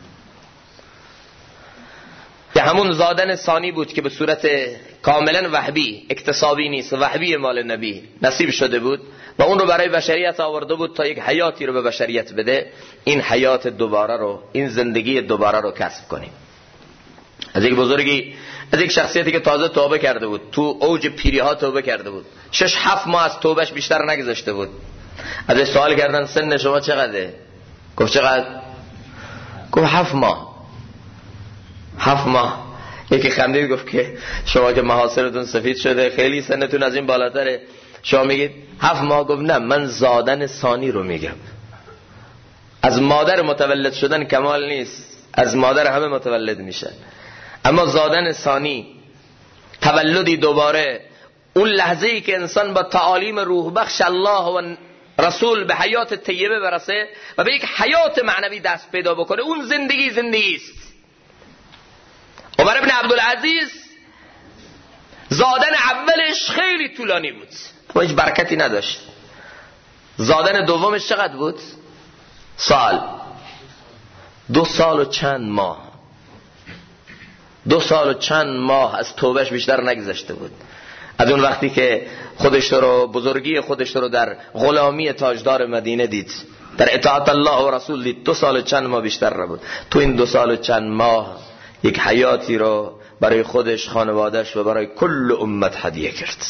A: که همون زادن ثانی بود که به صورت کاملا وهبی، اکتسابی نیست، وهبی مال نبی نصیب شده بود و اون رو برای بشریت آورده بود تا یک حیاتی رو به بشریت بده. این حیات دوباره رو، این زندگی دوباره رو کسب کنیم. از یک بزرگی، از یک شخصیتی که تازه توبه کرده بود، تو اوج پیری ها توبه کرده بود، 6-7 ماه از توبهش بیشتر نگذشته بود. ازش سوال کردن سن شما چقدره؟ گفت چقدر؟ گفت 7 ماه. 7 ماه. یکی خندید گفت که شما که محاصرتون سفید شده، خیلی سنتون از این بالاتره، شما میگید 7 ماه. گفت نه، من زادن ثانی رو میگم. از مادر متولد شدن کمال نیست، از مادر همه متولد میشن، اما زادن ثانی، تولدی دوباره، اون لحظه‌ای که انسان با تعالیم روح بخش الله و رسول به حیات طیبه برسه و به یک حیات معنوی دست پیدا بکنه، اون زندگی است. عمر ابن عبدالعزیز زادن اولش خیلی طولانی بود و هیچ برکتی نداشت. زادن دومش چقدر بود؟ سال. 2 سال و چند ماه. 2 سال و چند ماه از توبهش بیشتر نگذشته بود. از اون وقتی که خودش رو، بزرگی خودش رو در غلامی تاجدار مدینه دید، در اطاعت الله و رسول دید، 2 سال و چند ماه بیشتر نبود. تو این 2 سال و چند ماه یک حیاتی رو برای خودش، خانوادهش و برای کل امت هدیه کرد.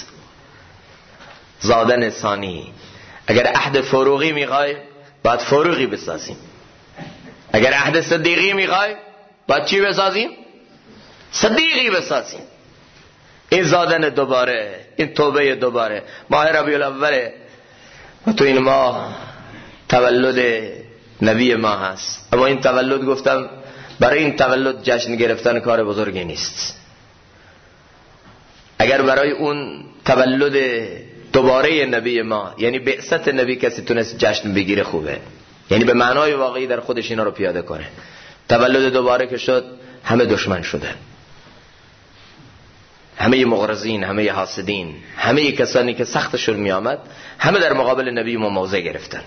A: زادن ثانی. اگر عهد فروغی میخوای باید فروغی بسازیم. اگر عهد صدیقی میخوای باید چی بسازیم؟ صدیقی بسازیم. این زادن دوباره، این توبه دوباره. ماه ربیع الاول و تو این ماه تولد نبی ما هست، اما این تولد، گفتم برای این تولد جشن گرفتن کار بزرگی نیست. اگر برای اون تولد دوباره نبی ما، یعنی بعثت نبی، کسی تونست جشن بگیره خوبه، یعنی به معنای واقعی در خودش اینا رو پیاده کنه. تولد دوباره که شد، همه دشمن شدن، همه مغرضین، همه حاسدین، همه کسانی که سختشون می آمد، همه در مقابل نبی ما موضع گرفتن.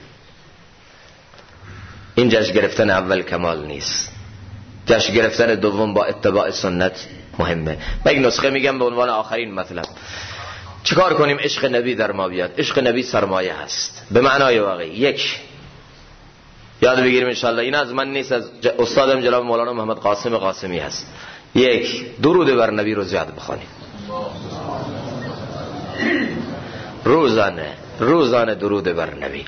A: این جشن گرفتن اول کمال نیست. جشن گرفتن دوم با اتباع سنت مهمه. من یک نسخه میگم به عنوان آخرین مطلب. چیکار کنیم عشق نبی در ما بیاد؟ عشق نبی سرمایه هست به معنای واقعی. یک، یاد بگیریم انشاءالله، این از من نیست، از استادم جناب مولانا محمد قاسم قاسمی هست. یک، درود بر نبی رو زیاد بخوانیم. روزانه درود بر نبی.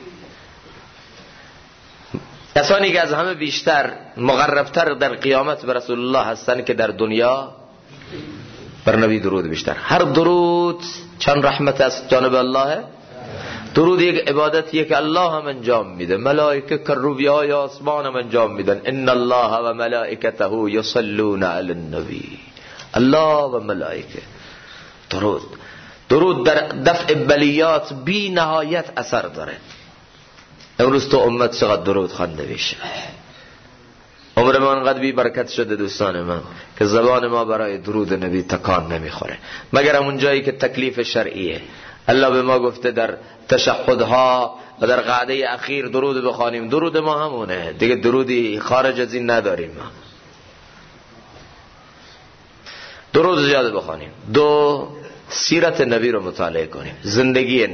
A: کسانی که از همه بیشتر مقربتر در قیامت به رسول الله هستن که در دنیا بر نبی درود بیشتر. هر درود چند رحمت از جانب الله. درود یک عبادتیه که الله هم انجام میده، ملائکه کروبیای آسمان هم انجام میدن. ان الله و ملائکته یصلون علی النبی. الله و ملائکه. درود در دفع بلیات بی نهایت اثر داره. امروز تو امت چقدر درود خوانده میشه. عمر ما انقدر بی برکت شده دوستان من که زبان ما برای درود نبی تکان نمیخوره، مگر همون جایی که تکلیف شرعیه. الله به ما گفته در تشهدها و در قعده اخیر درود بخوانیم. درود ما همونه دیگه، درودی خارج از این نداریم ما. درود زیاده بخوانیم. دو، سیرت نبی رو مطالعه کنیم، زندگی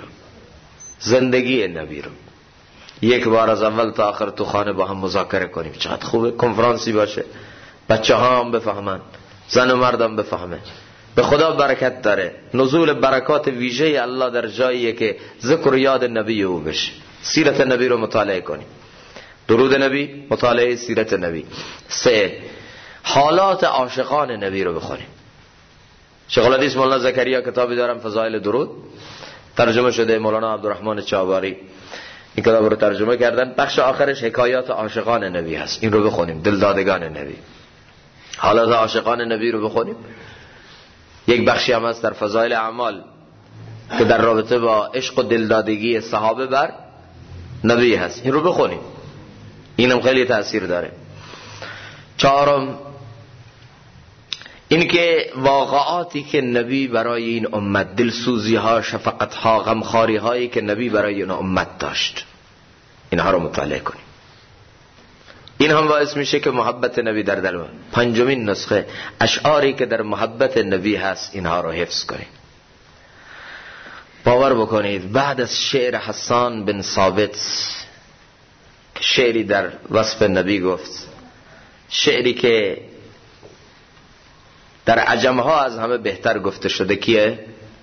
A: نبی رو یک بار از اول تا آخر تو خانه با هم مذاکره کنیم. چقدر خوبه کنفرانسی باشه، بچه ها هم بفهمن، زن و مردم بفهمن. به خدا برکت داره. نزول برکات ویژه الله در جاییه که ذکر و یاد نبی او بشه. سیرت نبی رو مطالعه کنیم. درود نبی، مطالعه سیرت نبی. 3، حالات عاشقان نبی رو بخونیم. شیخ الحدیث مولانا زکریا کتابی دارم فضائل درود، ترجمه شده، مولانا عبدالرحمن چاباری این کتاب رو ترجمه کردن. بخش آخرش حکایات عاشقان نبی هست. این رو بخونیم، دلدادگان نبی. حالات عاشقان نبی رو بخونیم. یک بخشی هم هست در فضائل اعمال که در رابطه با عشق و دلدادگی صحابه بر نبی هست. این رو بخونیم، اینم خیلی تأثیر داره. چهارم این که واقعاتی که نبی برای این امت، دلسوزی ها، شفقت ها، غمخواری هایی که نبی برای این امت داشت، اینها رو مطالعه کنیم. این هم باعث میشه که محبت نبی در دل. پنجمین نسخه اشعاری که در محبت نبی هست، اینها رو حفظ کنید. باور بکنید بعد از شعر حسان بن ثابت که شعری در وصف نبی گفت، شعری که در عجمها از همه بهتر گفته شده، کیه؟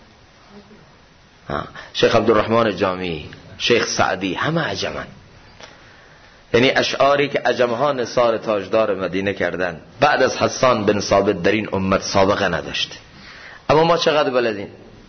A: شیخ عبدالرحمن جامی، شیخ سعدی، همه عجمن. یعنی اشعاری که عجمها نثار تاجدار مدینه کردن بعد از حسان بن ثابت در این امت سابقه نداشته. اما ما چقدر بلدیم؟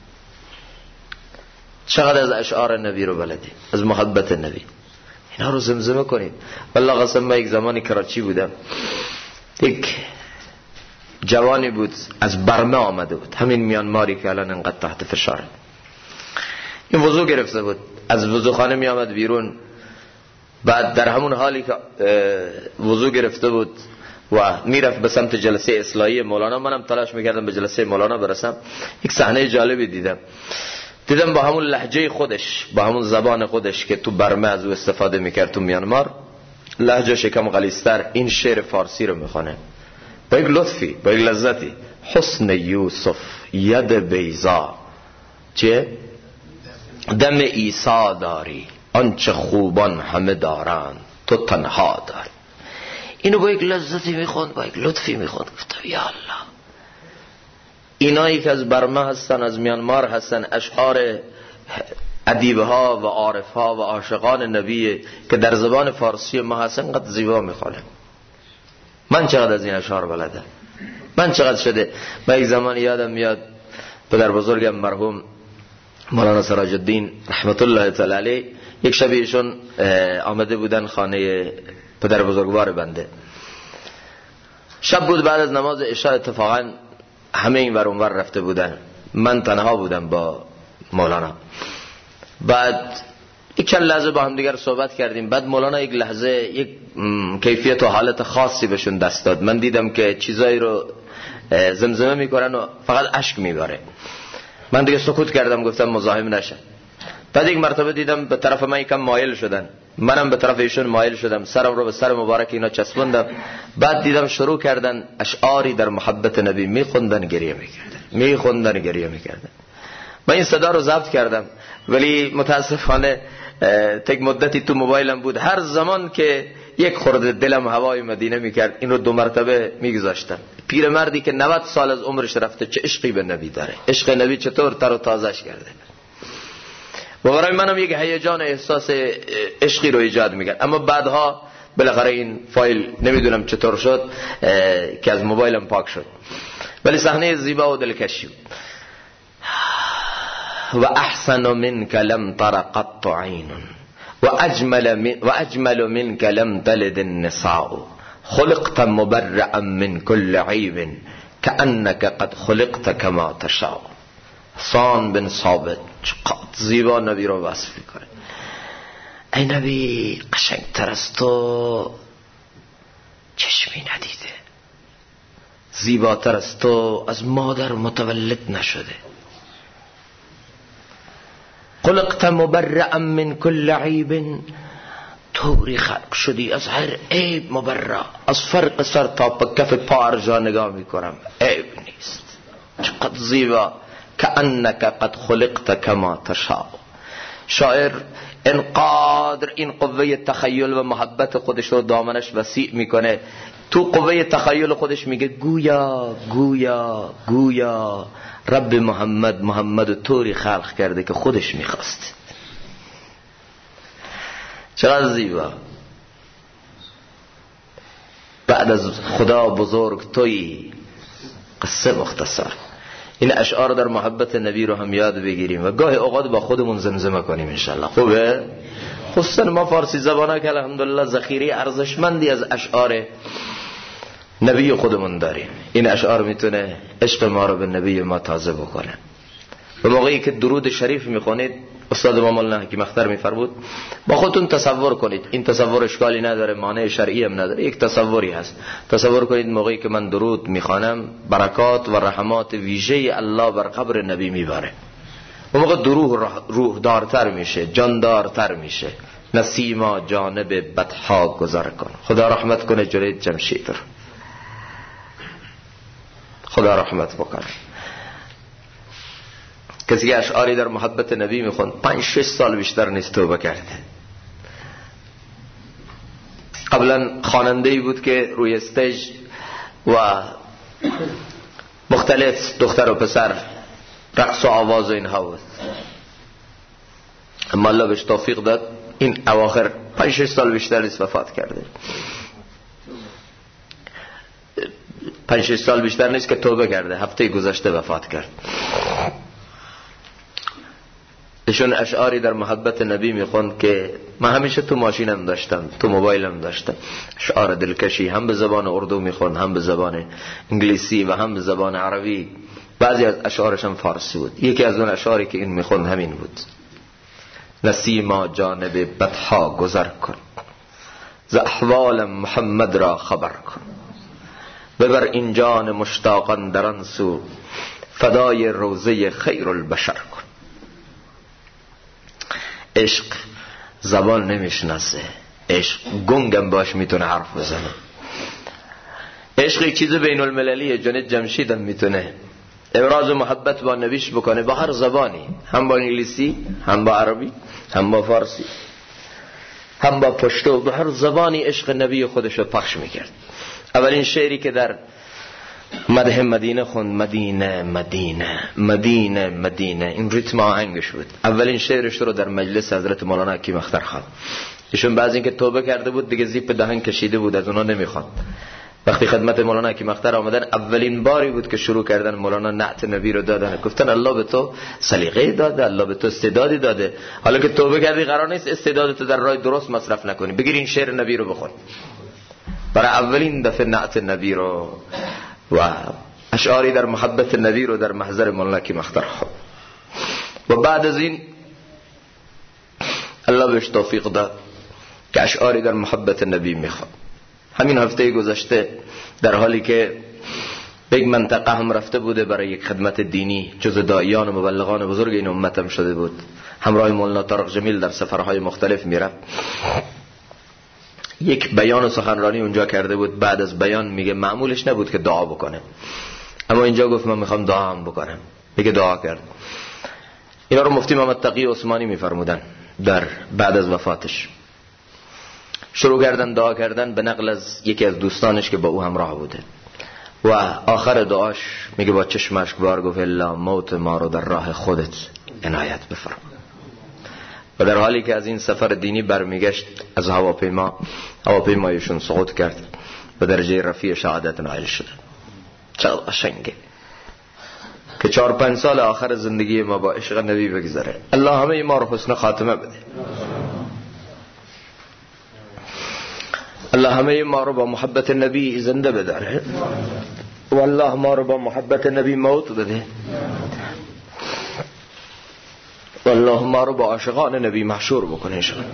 A: چقدر از اشعار نبی رو بلدیم، از محبت نبی. اینا رو زمزمه کنید. والله قسم من یک زمانی کراچی بودم، یک جوانی بود از برمه آمده بود، همین میانماری که الان انقدر تحت فشاره. این وضو گرفته بود، از وضوخانه می آمد بیرون، بعد در همون حالی که وضو گرفته بود و میرفت به سمت جلسه اصلاحی مولانا، منم تلاش میکردم به جلسه مولانا برسم. یک صحنه جالبی دیدم با همون لهجه خودش، با همون زبان خودش که تو برمه از او استفاده میکرد تو میانمار، لهجه شکم غلیظ‌تر این شعر فارسی رو میخونه با یک لطفی، با یک لذتی. حسن یوسف ید بیضا، چه؟ دم عیسی داری، آنچه خوبان همه دارند تو تنها داری. اینو با یک لذتی میخوند، با یک لطفی میخوند. گفتم یا الله، اینایی که از برمه هستن، از میانمار هستن، اشعار ادیبها و عارفها و عاشقان نبی که در زبان فارسی ما هستن قد زیبا میخونه. من چقدر از این اشعار بلدم، من چقدر شده. من یک زمان یادم میاد پدر بزرگم مرحوم مولانا سراج الدین رحمت الله تعالی علیه، یک شب ایشون آمده بودن خانه پدر بزرگوار بنده. شب بود، بعد از نماز عشاء، اتفاقا همه این ور اون ور رفته بودن، من تنها بودم با مولانا. بعد یک چند لحظه با هم دیگر صحبت کردیم. بعد مولانا یک لحظه یک کیفیت و حالت خاصی بهشون دست داد. من دیدم که چیزایی رو زمزمه میکنن و فقط اشک میباره. من دیگه سکوت کردم، گفتم مزاحم نشن. بعد یک مرتبه دیدم به طرف من یکم مایل شدن، منم به طرف ایشون مایل شدم، سرم رو به سر مبارک اینا چسبوندم. بعد دیدم شروع کردن اشعاری در محبت نبی میخوندن، گریه میکردن، میخوندن، گریه میکردن. من این صدا رو ضبط کردم، ولی متاسفانه تک مدتی تو موبایلم بود. هر زمان که یک خورده دلم هوای مدینه میکرد این رو 2 مرتبه میگذاشتم. پیرمردی که 90 سال از عمرش رفته چه عشقی به نبی داره، عشق نبی چطور تر و تازهش کرده. و برای منم یک هیجان، احساس عشقی رو ایجاد میکرد. اما بعدها بالاخره این فایل نمیدونم چطور شد که از موبایلم پاک شد. ولی صحنه زیبا و دلکشی بود. و احسن منك لم تر قط عین و اجمل منك لم تلد النساء خلقت مبرئا من كل عیب كأنك قد خلقت كما تشاء. حسان بن ثابت چقدر زیبا نبی رو وصف میکنه. ای نبی، قشنگتر از تو چشمی ندیده، زیباتر از تو از مادر متولد نشده. خلقت مبرئا من كل عیب، طوری خلق شدی از هر عیب مبرئ، از فرق سر تا کف پا ارجا نگاه میکنم عیب نیست. چقدر زیبا. كأنك قد خلقت كما تشاء. شاعر انقدر این قوه تخیل و محبت خودش رو دامنش وسیع میکنه، تو قوه تخیل خودش میگه گویا گویا گویا رب محمد طوری خلق کرده که خودش میخواست. چقدر زیبا. بعد از خدا بزرگ تویی. قصه مختصر. این اشعار در محبت نبی رو هم یاد بگیریم و گاهی اوقات با خودمون زمزمه کنیم انشالله. خوبه؟ خصوصا ما فارسی زبانه که الحمدلله ذخیره ارزشمندی از اشعار نبی خودمون داریم. این اشعار میتونه عشق ما رو به نبی ما تازه بکنه. و موقعی که درود شریف میخونید، استاد ما مولانا حکیم اختر میفرمود با خودتون تصور کنید، این تصور اشکالی نداره، مانع شرعی هم نداره، یک تصوری هست. تصور کنید موقعی که من درود میخوانم برکات و رحمات ویژه الله بر قبر نبی میباره. اون موقع روح دارتر میشه، جان دارتر میشه. نسیما جانب بطحا گذر کن. خدا رحمت کنه جنید جمشید رو، خدا رحمت بکنه. کسی که اشعاری در محبت نبی میخوند 5-6 سال بیشتر نیست توبه کرده. قبلا خواننده‌ای بود که روی استیج و مختلف دختر و پسر رقص و آواز و اینها بود، اما الله بهش توفیق داد این اواخر 5-6 سال بیشتر نیست وفات کرده. 5-6 سال بیشتر نیست که توبه کرده، هفته گذشته وفات کرد. ایشون اشعاری در محبت نبی میخوند که من همیشه تو ماشینم داشتم، تو موبایلم داشتم. اشعار دلکشی، هم به زبان اردو میخوند، هم به زبان انگلیسی و هم به زبان عربی. بعضی از اشعارش هم فارسی بود. یکی از اون اشعاری که این میخوند همین بود: نسیما جانب بطحا گذر کن، ز احوال محمد را خبر کن، ببر این جان مشتاقان در آن سو، فدای روضه خیر البشر کن. عشق زبان نمیشناسه، عشق گنگم باش میتونه حرف بزنه. عشق یک چیز بین المللیه. جنید جمشید هم میتونه ابراز محبت با نبیش بکنه با هر زبانی، هم با انگلیسی، هم با عربی، هم با فارسی، هم با پشتو، به هر زبانی عشق نبی خودش رو پخش میکرد. اولین شعری که در مدح مدینه خوند: مدینه مدینه مدینه مدینه، این ریتم آهنگش بود. اولین شعرش رو در مجلس حضرت مولانا حکیم اختر خواند. ایشون بعد اینکه توبه کرده بود دیگه زیپ دهن کشیده بود، از اونا نمیخواد. وقتی خدمت مولانا حکیم اختر آمدن، اولین باری بود که شروع کردن مولانا نعت نبی رو دادن. گفتن الله به تو سلیقه داده، الله به تو استعدادی داده، حالا که توبه کردی قرار نیست استعدادتو در راه درست مصرف نکنی، بگیر این شعر نبی رو بخون. برای اولین دفعه نعت نبی رو و اشعاری در محبت نبی رو در محضر مولانا حکیم اختر خواند. و بعد از این الله بهش توفیق داد که اشعاری در محبت نبی میخواد. همین هفته گذشته در حالی که به یک منطقه هم رفته بوده برای یک خدمت دینی، جز داعیان و مبلغان بزرگ این امتم شده بود، همراه مولانا طارق جمیل در سفرهای مختلف میرفت. یک بیان و سخنرانی اونجا کرده بود. بعد از بیان میگه معمولش نبود که دعا بکنه، اما اینجا گفت من میخوام دعا هم بکنم. میگه دعا کرد. اینا رو مفتی محمد تقی عثمانی میفرمودن در بعد از وفاتش. شروع کردن دعا کردن به نقل از یکی از دوستانش که با او همراه بوده و آخر دعاش میگه با چشم اشکبار گفت: الا موت ما رو در راه خودت عنایت بفرما. و در حالی که از این سفر دینی برمیگشت از هواپیمایشون سقوط کرد و درجه رفیع شهادت نائل شد. چه قشنگه که 4-5 سال آخر زندگی ما با عشق نبی بگذره. الله همه ما رو حسن خاتمه بده. الله همه ما رو با محبت نبی زنده بداره و الله ما رو با محبت نبی موت بده و الله ما رو با عاشقان نبی محشور بکنه انشاءالله.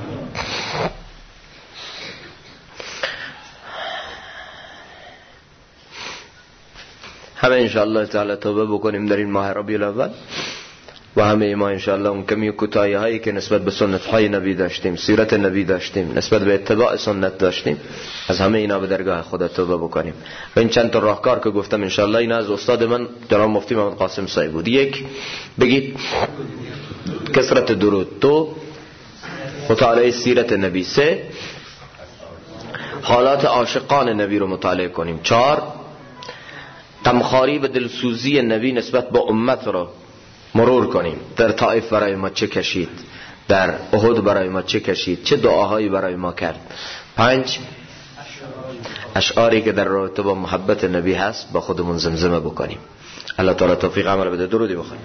A: همه انشاءالله تعالی توبه بکنیم در این ماه ربیع الاول و همه ما انشاءالله اون کمی کوتاهی هایی که نسبت به سنت های نبی داشتیم، سیرت نبی داشتیم، نسبت به اتباع سنت داشتیم، از همه اینا به درگاه خدا توبه بکنیم. و این چند تا راهکار که گفتم انشاءالله این از استاد من جناب مفتی محمد قاسم صاحب بود. یک، بگید کثرت درود. 2، مطالعه سیرت نبی. 3، حالات عاشقان نبی رو مطالعه کنیم. 4، غمخواری به دلسوزی نبی نسبت با امت رو مرور کنیم. در طائف برای ما چه کشید، در احد برای ما چه کشید، چه دعاهایی برای ما کرد. 5، اشعاری که در رابطه با محبت نبی هست با خودمون زمزمه بکنیم. الله تعالی توفیق عمل بده. درودی بخونیم.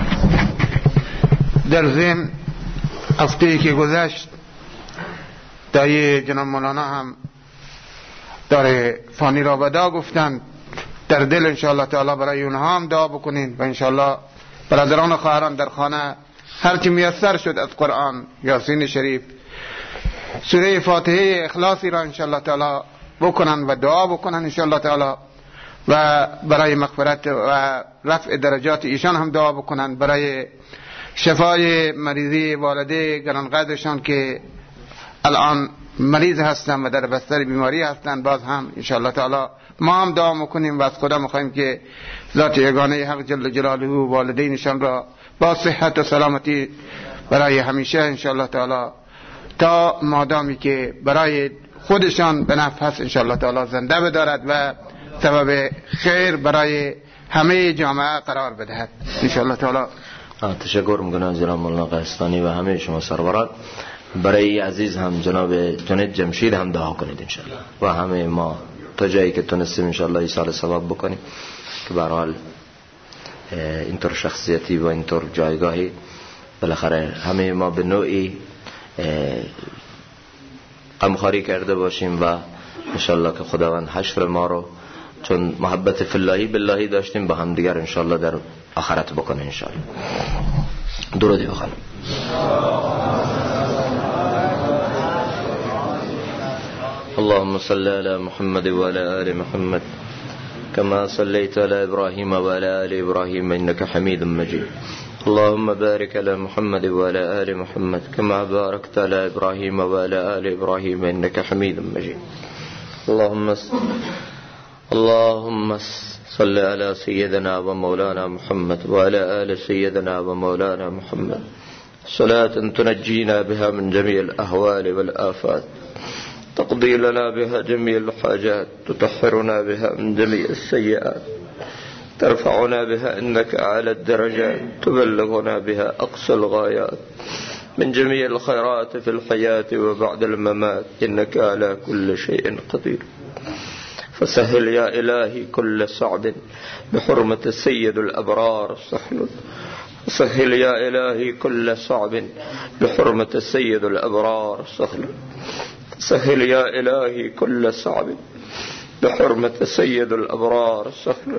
B: در ضمن هفته‌ای که گذشت دایی جناب مولانا هم داره فانی را ودا گفتند، در دل انشاءالله تعالی برای اونها هم دعا بکنین و انشاءالله برادران و خواهران در خانه هرچی میسر شد از قرآن، یاسین شریف، سوره فاتحه، اخلاصی را انشاءالله تعالی بکنن و دعا بکنن انشاءالله تعالی و برای مغفرت و رفع درجات ایشان هم دعا بکنن، برای شفای مریضی والده گرانقدرشان که الان مریض هستن و در بستر بیماری هستن، باز هم انشاءالله تعالی ما هم دعا میکنیم و از خدا میخوایم که ذات یگانه حق جل جلاله والدینشان را با صحت و سلامتی برای همیشه انشاءالله تعالی تا مادامی که برای خودشان به نفع هست انشاءالله تعالی زنده بدارد و سبب خیر برای همه جامعه قرار بدهد انشاءالله تعالی.
A: تشکر میکنم جناب مولانا قحطانی و همه شما سروران. برای عزیز هم جناب جنید جمشید هم دعا کنید انشاءالله و همه ما تا جایی که تونستیم انشاءالله ایصال ثواب بکنیم که به هر حال اینطور شخصیتی و اینطور جایگاهی بالاخره همه ما به نوعی غمخواری کرده باشیم و انشاءالله که خداوند حشر ما رو چون محبت فی اللهی باللهی داشتیم با هم دیگر انشاءالله در آخرت بکنه انشاءالله. درودی بخوانیم. اللهم صل على محمد وعلى آل محمد كما صليت على إبراهيم وعلى آل إبراهيم إنك حميد مجيد. اللهم بارك على محمد وعلى آل محمد كما باركت على إبراهيم وعلى آل إبراهيم إنك حميد مجيد. اللهم صل على سيدنا ومولانا محمد وعلى آل سيدنا ومولانا محمد صلاة تنجينا بها من جميع الأهوال والآفات، تقضي لنا بها جميع الحاجات، تطهرنا بها من جميع السيئات، ترفعنا بها إنك أعلى الدرجات، تبلغنا بها أقصى الغايات من جميع الخيرات في الحياة وبعد الممات، إنك على كل شيء قدير. فسهل يا إلهي كل صعب بحرمة سيد الأبرار سهل. فسهل يا إلهي كل صعب بحرمة سيد الأبرار سهل. سهل يا إلهي كل صعب بحرمة سيد الأبرار سهل.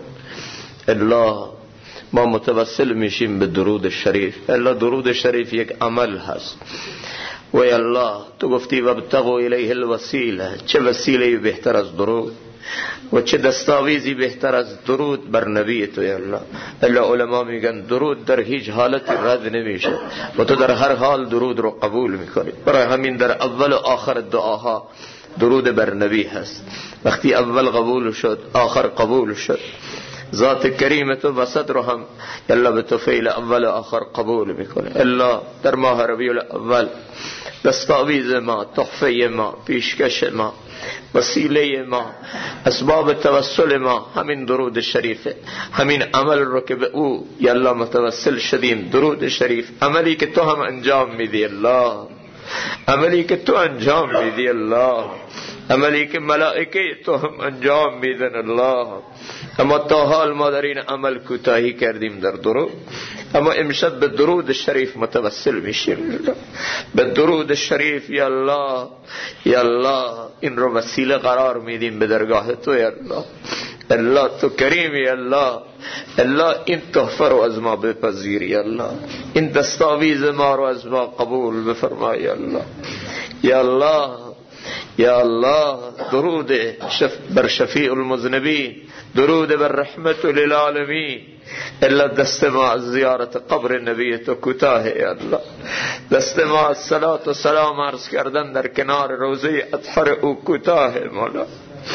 A: الله ما متوسل میشیم به درود شریف. الله درود شریف یک عمل هست و الله تو گفتی وابتغوا الیه الوسیله، چه وسیله بهتر از درود و چه دستاویزی بهتر از درود بر نبی تو یا الله. الله علما میگن درود در هیچ حالت رد نمیشه و تو در هر حال درود رو قبول میکنی. برای همین در اول و آخر دعاها درود بر نبی هست. وقتی اول قبول شد آخر قبول شد. ذات کریم تو وسط رو هم الله به توفیل اول و آخر قبول میکنه. الله در ماه ربیع الاول دستاویز ما، تحفه ما، پیشکش ما، وسیله ما، اسباب توسل ما همین درود شریفه. همین عمل رو که به او یا الله متوسل شدیم، درود شریف، عملی که تو هم انجام میدی الله، عملی که تو انجام میدی الله، عملی که ملائکه تو هم انجام میدن الله. اما تا حال ما در این عمل کوتاهی کردیم در درود، اما امشب به درود شریف متوسل میشیم. به درود شریف یا الله یا الله این رو وسیله قرار میدیم به درگاه تو یا الله. الله تو کریمی الله. الله این تحفه رو از ما بپذیری الله، این دستاویز ما رو از ما قبول بفرمایی الله. یا الله یا الله درود بر شفیع المذنبین، درود بر رحمت للعالمین. الا دست ما از زیارت قبر نبی تو کوتاه ای الله. دست ما از صلات و سلام عرض کردن در کنار روضه اطهر او کوتاه مولا.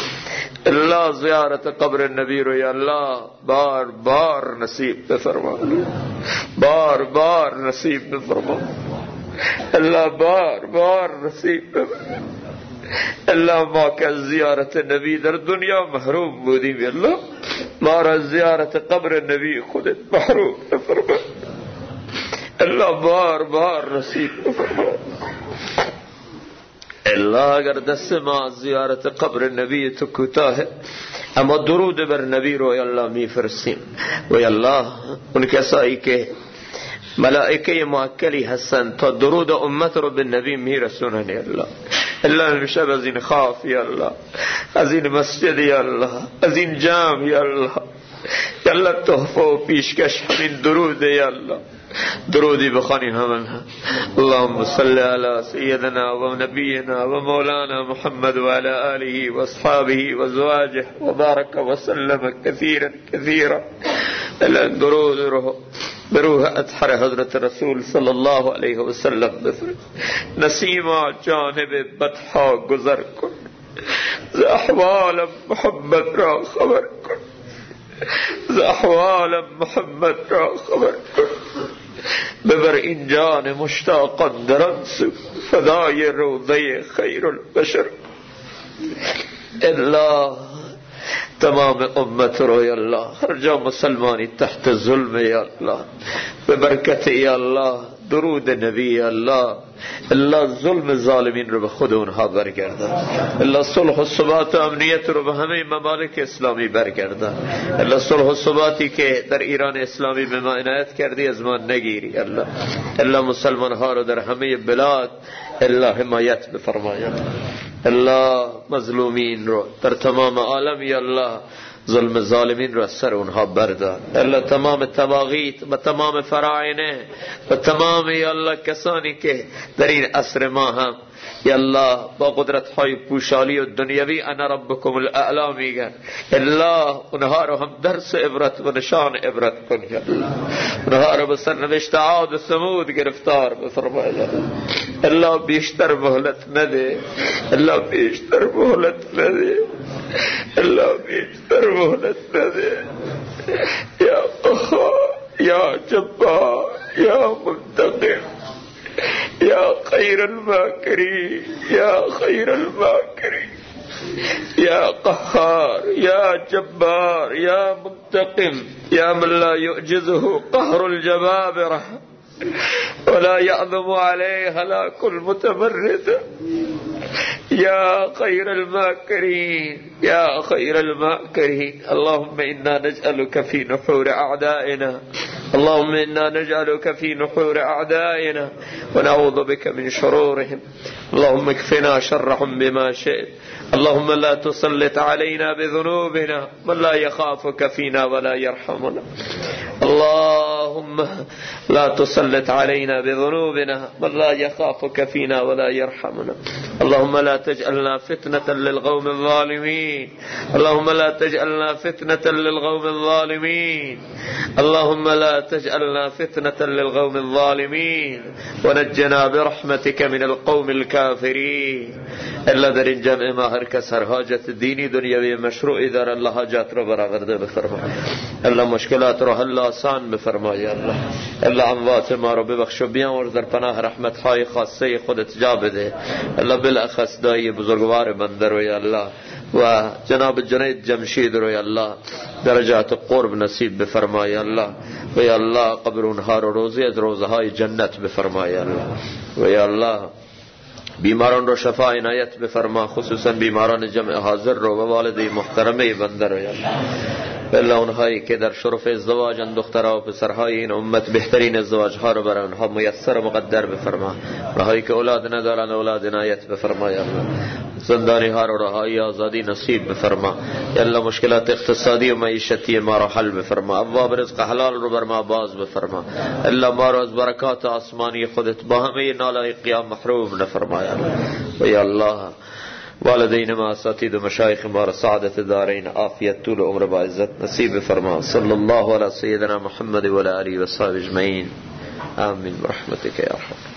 A: الله زیارت قبر نبی رو یا الله بار بار نصیب بفرما، بار بار نصیب بفرما الله، بار بار نصیب بفرما الله. ما که از زیارت نبی در دنیا محروم بودیم الله، ما را از زیارت قبر نبی خودت محروم بفرما الله، بار بار نصیب بفرما الله. اگر دست ما از زیارت قبر نبی تو کوتاه اما درود بر نبی رو یا الله میفرستیم و یا الله اون کسایی که ملائکه موکلی هستن تا درود امت رو به نبی میرسونن یا الله،
C: الا امشب از این خاف یا الله، از این مسجد یا الله، از این جام یا الله، یا الله تحفه و پیشکش همین درود یا الله. درودی بخوانیم همون. اللهم صل على سيدنا ونبينا ومولانا محمد وعلى آله واصحابه وزواجه وبارك وسلم كثيرا كثيرا. درود بروح اطهر حضرت رسول صلی الله علیه و سلم بفرست. نسیما جانب بطحا گذر کن، ز احوال محمد را خبر کن، ز احوال محمد را خبر کن. ببر این جان مشتاقان در آن سو، فدای روضه خیر البشر. الا تمام امت رو یا الله، هر جا مسلمانی تحت ظلم یا الله، به برکت یا الله درود نبی یا الله، الله ظلم ظالمین رو به خود اونها برگردن، الله صلح و ثبات و امنیت رو به همه ممالک اسلامی برگردن، الله صلح و ثباتی که در ایران اسلامی به ما عنایت کردی از ما نگیری الله، الله مسلمان ها رو در همه بلاد الله حمایت بفرماید، الله مظلومین رو در تمام عالم یا الله ظلم ظالمین رو از سر اونها بردار، الله تمام طواغیت و تمام فراعنه و تمام یا الله کسانی که در این عصر ما هم یا الله با قدرت های پوشالی و دنیوی انا ربکم الاعلا میگن، الله اونها رو هم درس عبرت و نشان عبرت کن یا الله، اونها رو به سرنوشت عاد و ثمود گرفتار بفرمای الله، بیشتر مهلت نده الله، بیشتر مهلت نده الله، بیشتر مهلت نده یا قهار یا جبار یا منتقم یا خیر الماکرین یا خیر الماکرین یا قهار یا جبار یا منتقم یا من لا يعجزه قهر الجبابرة ولا يعظم عليه هلاك المتمرد يا خير الماكرين يا خير الماكرين. اللهم إنا نجعلك في نحور أعدائنا، اللهم إنا نجعلك في نحور أعدائنا ونعوذ بك من شرورهم، اللهم اكفنا شرهم بما شئت، اللهم لا تسلط علينا بذنوبنا من لا يخافك فينا ولا يرحمنا، اللهم لا تسلط علينا بذنوبنا من لا يخافك فينا ولا يرحمنا، اللهم لا تجعلنا فتنة للقوم الظالمين، اللهم لا تجعلنا فتنة للقوم الظالمين، اللهم لا تجعلنا فتنة للقوم الظالمين ونجنا برحمتك من القوم الكافرين. الا در این جمع ما هر کس هر حاجت دینی دنیوی مشروعی دار الله حاجات رو برآورده بفرمای، الله مشکلات رو حل آسان بفرمای، الله الله اموات ما رو ببخش و بیامرز در پناه رحمت های خاصه خودت جا بده، الله بالاخص دایی بزرگوار بنده رو یا الله و جناب جنید جمشید رو یا الله درجات قرب نصیب بفرمای الله، و یا الله قبر اونها رو روزی از روزهای جنت بفرمای الله، و یا الله بیماران رو شفا عنایت بفرما، خصوصا بیماران جمع حاضر رو و والده محترمه بنده رو یا الله، بله اونهایی که در شرف ازدواجن دخترها و پسرهای این امت بهترین ازدواجها رو برای اونها میسر و مقدر بفرما، اونهایی که اولاد ندارن اولاد عنایت بفرما یا الله، زندانی ها رو رهایی آزادی نصیب بفرما یا الله، مشکلات اقتصادی و معیشتی ما رو حل بفرما، ابواب رزق حلال رو بر ما باز بفرما، الله ما رو از برکات آسمانی خودت با همه نالای قیام محروم نفرما یا الله، و یا الله والدین ما اساتید و مشایخ ما را سعادت دارین عافیت طول عمر با عزت نصیب فرما. صلی الله علی سیدنا محمد و علی آله و صحبه اجمعین. آمین برحمتک یا ارحم.